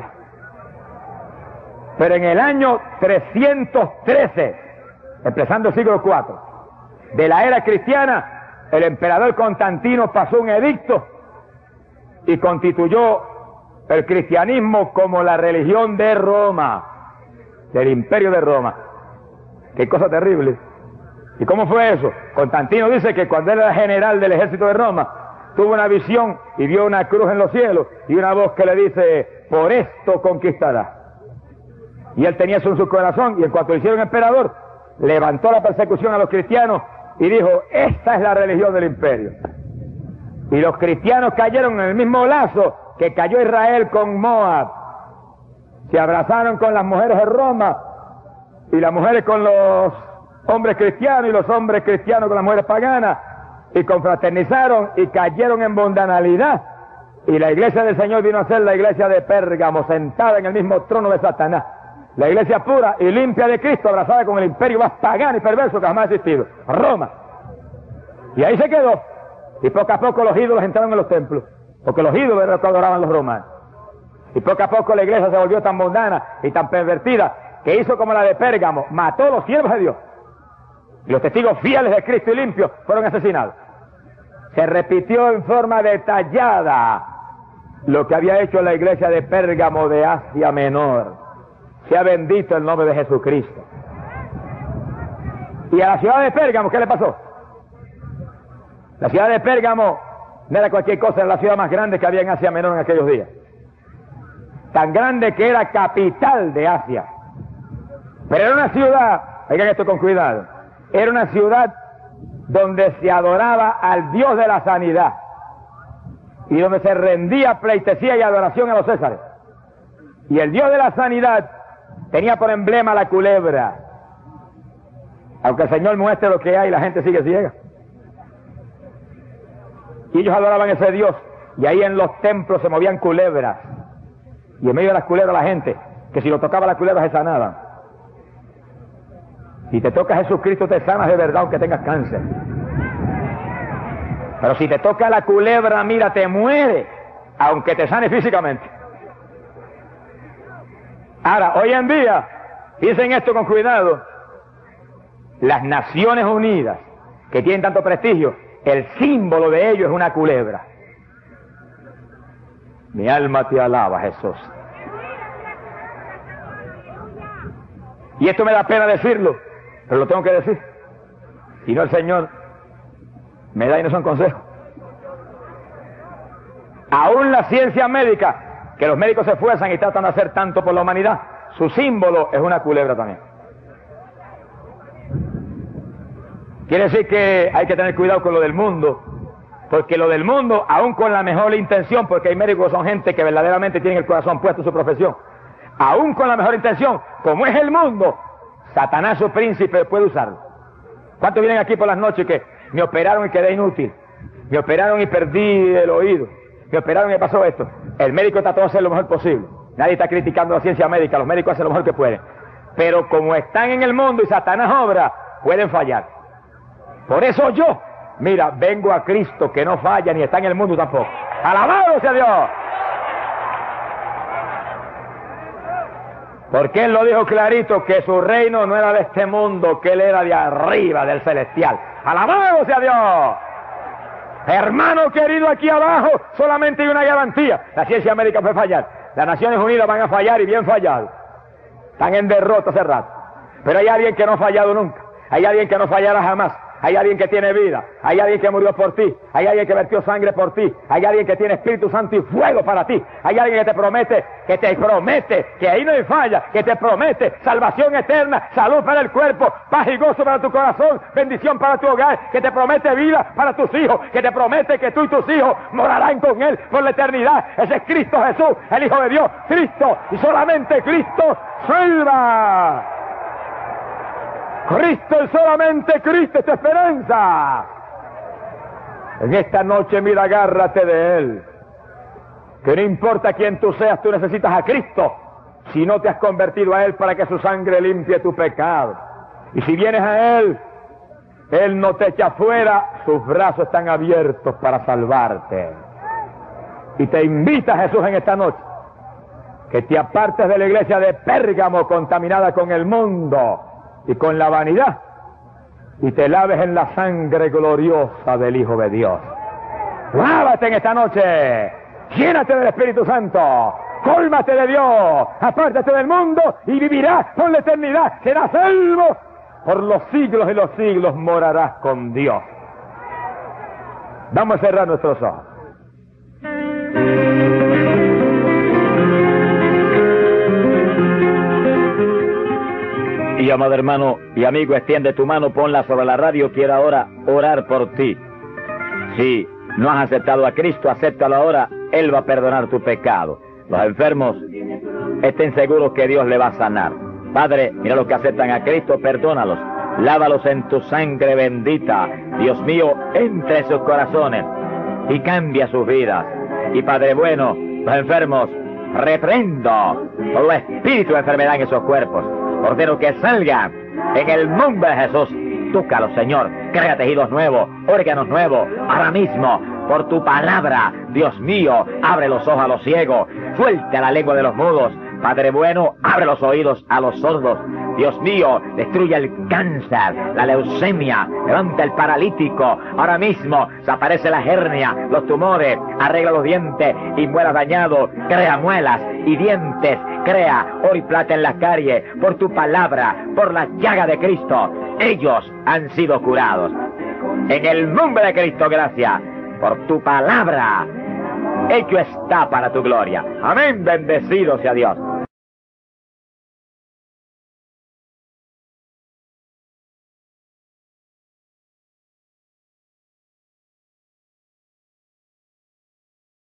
[SPEAKER 1] Pero en el año trescientos trece, empezando el siglo cuatro, de la era cristiana, el emperador Constantino pasó un edicto y constituyó el cristianismo como la religión de Roma, del imperio de Roma. Qué cosa terrible. ¿Y cómo fue eso? Constantino dice que cuando él era general del ejército de Roma, tuvo una visión y vio una cruz en los cielos y una voz que le dice, por esto conquistará. Y él tenía eso en su corazón, y en cuanto lo hicieron emperador, levantó la persecución a los cristianos y dijo, esta es la religión del imperio. Y los cristianos cayeron en el mismo lazo que cayó Israel con Moab. Se abrazaron con las mujeres de Roma, y las mujeres con los hombres cristianos, y los hombres cristianos con las mujeres paganas, y confraternizaron y cayeron en mundanalidad. Y la iglesia del Señor vino a ser la iglesia de Pérgamo, sentada en el mismo trono de Satanás. La iglesia pura y limpia de Cristo, abrazada con el imperio más pagano y perverso que jamás ha existido, Roma. Y ahí se quedó. Y poco a poco los ídolos entraron en los templos, porque los ídolos eran los que adoraban los romanos. Y poco a poco la iglesia se volvió tan mundana y tan pervertida, que hizo como la de Pérgamo, mató a los siervos de Dios. Y los testigos fieles de Cristo y limpios fueron asesinados. Se repitió en forma detallada lo que había hecho la iglesia de Pérgamo de Asia Menor. Sea bendito el nombre de Jesucristo. Y a la ciudad de Pérgamo, ¿qué le pasó? La ciudad de Pérgamo no era cualquier cosa, era la ciudad más grande que había en Asia Menor en aquellos días. Tan grande que era capital de Asia. Pero era una ciudad, oigan esto con cuidado, era una ciudad donde se adoraba al Dios de la sanidad y donde se rendía pleitesía y adoración a los césares. Y el Dios de la sanidad tenía por emblema la culebra. Aunque el Señor muestre lo que hay, la gente sigue ciega. Y ellos adoraban a ese Dios, y ahí en los templos se movían culebras, y en medio de las culebras la gente, que si lo tocaba la culebra se sanaban. Si te toca Jesucristo te sanas de verdad aunque tengas cáncer. Pero si te toca la culebra, mira, te muere, aunque te sane físicamente. Ahora, hoy en día, piensen esto con cuidado, las Naciones Unidas, que tienen tanto prestigio, el símbolo de ellos es una culebra. Mi alma te alaba, Jesús. Y esto me da pena decirlo, pero lo tengo que decir. Si no, el Señor me da y no son consejos. Aún la ciencia médica, que los médicos se esfuerzan y tratan de hacer tanto por la humanidad, su símbolo es una culebra también. Quiere decir que hay que tener cuidado con lo del mundo, porque lo del mundo, aún con la mejor intención, porque hay médicos que son gente que verdaderamente tienen el corazón puesto en su profesión, aún con la mejor intención, como es el mundo, Satanás, su príncipe, puede usarlo. ¿Cuántos vienen aquí por las noches que me operaron y quedé inútil? Me operaron y perdí el oído. Me operaron y me pasó esto. El médico trató de hacer lo mejor posible. Nadie está criticando la ciencia médica, los médicos hacen lo mejor que pueden. Pero como están en el mundo y Satanás obra, pueden fallar. Por eso yo, mira, vengo a Cristo que no falla ni está en el mundo tampoco. ¡Alabado sea Dios! Porque Él lo dijo clarito, que su reino no era de este mundo, que Él era de arriba, del celestial. ¡Alabado sea Dios! Hermano querido, aquí abajo solamente hay una garantía. La ciencia médica puede fallar. Las Naciones Unidas van a fallar y bien fallado. Están en derrota hace rato. Pero hay alguien que no ha fallado nunca. Hay alguien que no fallará jamás. Hay alguien que tiene vida, hay alguien que murió por ti, hay alguien que vertió sangre por ti, hay alguien que tiene Espíritu Santo y fuego para ti, hay alguien que te promete, que te promete, que ahí no hay falla, que te promete salvación eterna, salud para el cuerpo, paz y gozo para tu corazón, bendición para tu hogar, que te promete vida para tus hijos, que te promete que tú y tus hijos morarán con Él por la eternidad. Ese es Cristo Jesús, el Hijo de Dios, Cristo, y solamente Cristo salva. Cristo y solamente Cristo es tu esperanza. En esta noche, mira, agárrate de Él. Que no importa quién tú seas, tú necesitas a Cristo. Si no te has convertido a Él para que su sangre limpie tu pecado. Y si vienes a Él, Él no te echa fuera, sus brazos están abiertos para salvarte. Y te invita Jesús en esta noche, que te apartes de la iglesia de Pérgamo contaminada con el mundo y con la vanidad, y te laves en la sangre gloriosa del Hijo de Dios. Lávate en esta noche, llénate del Espíritu Santo, cólmate de Dios, apártate del mundo y vivirás por la eternidad, serás salvo por los siglos y los siglos, morarás con Dios. Vamos a cerrar nuestros ojos. Y amado hermano y amigo, extiende tu mano, ponla sobre la radio. Quiero ahora orar por ti. Si no has aceptado a Cristo, acéptalo ahora. Él va a perdonar tu pecado. Los enfermos, estén seguros que Dios le va a sanar. Padre, mira los que aceptan a Cristo, perdónalos. Lávalos en tu sangre bendita. Dios mío, entra en sus corazones y cambia sus vidas. Y Padre bueno, los enfermos, reprendo todo espíritu de enfermedad en esos cuerpos. Ordeno que salgan en el nombre de Jesús. Tócalos, Señor. Crea tejidos nuevos, órganos nuevos. Ahora mismo, por tu palabra, Dios mío, abre los ojos a los ciegos. Suelta la lengua de los mudos. Padre bueno, abre los oídos a los sordos. Dios mío, destruye el cáncer, la leucemia, levanta el paralítico. Ahora mismo desaparece la hernia, los tumores, arregla los dientes y muelas dañados, crea muelas y dientes, crea oro y plata en las caries. Por tu palabra, por la llaga de Cristo, ellos han sido curados. En el nombre de Cristo, gracias por tu palabra. Hecho está para tu gloria. Amén, bendecido sea Dios.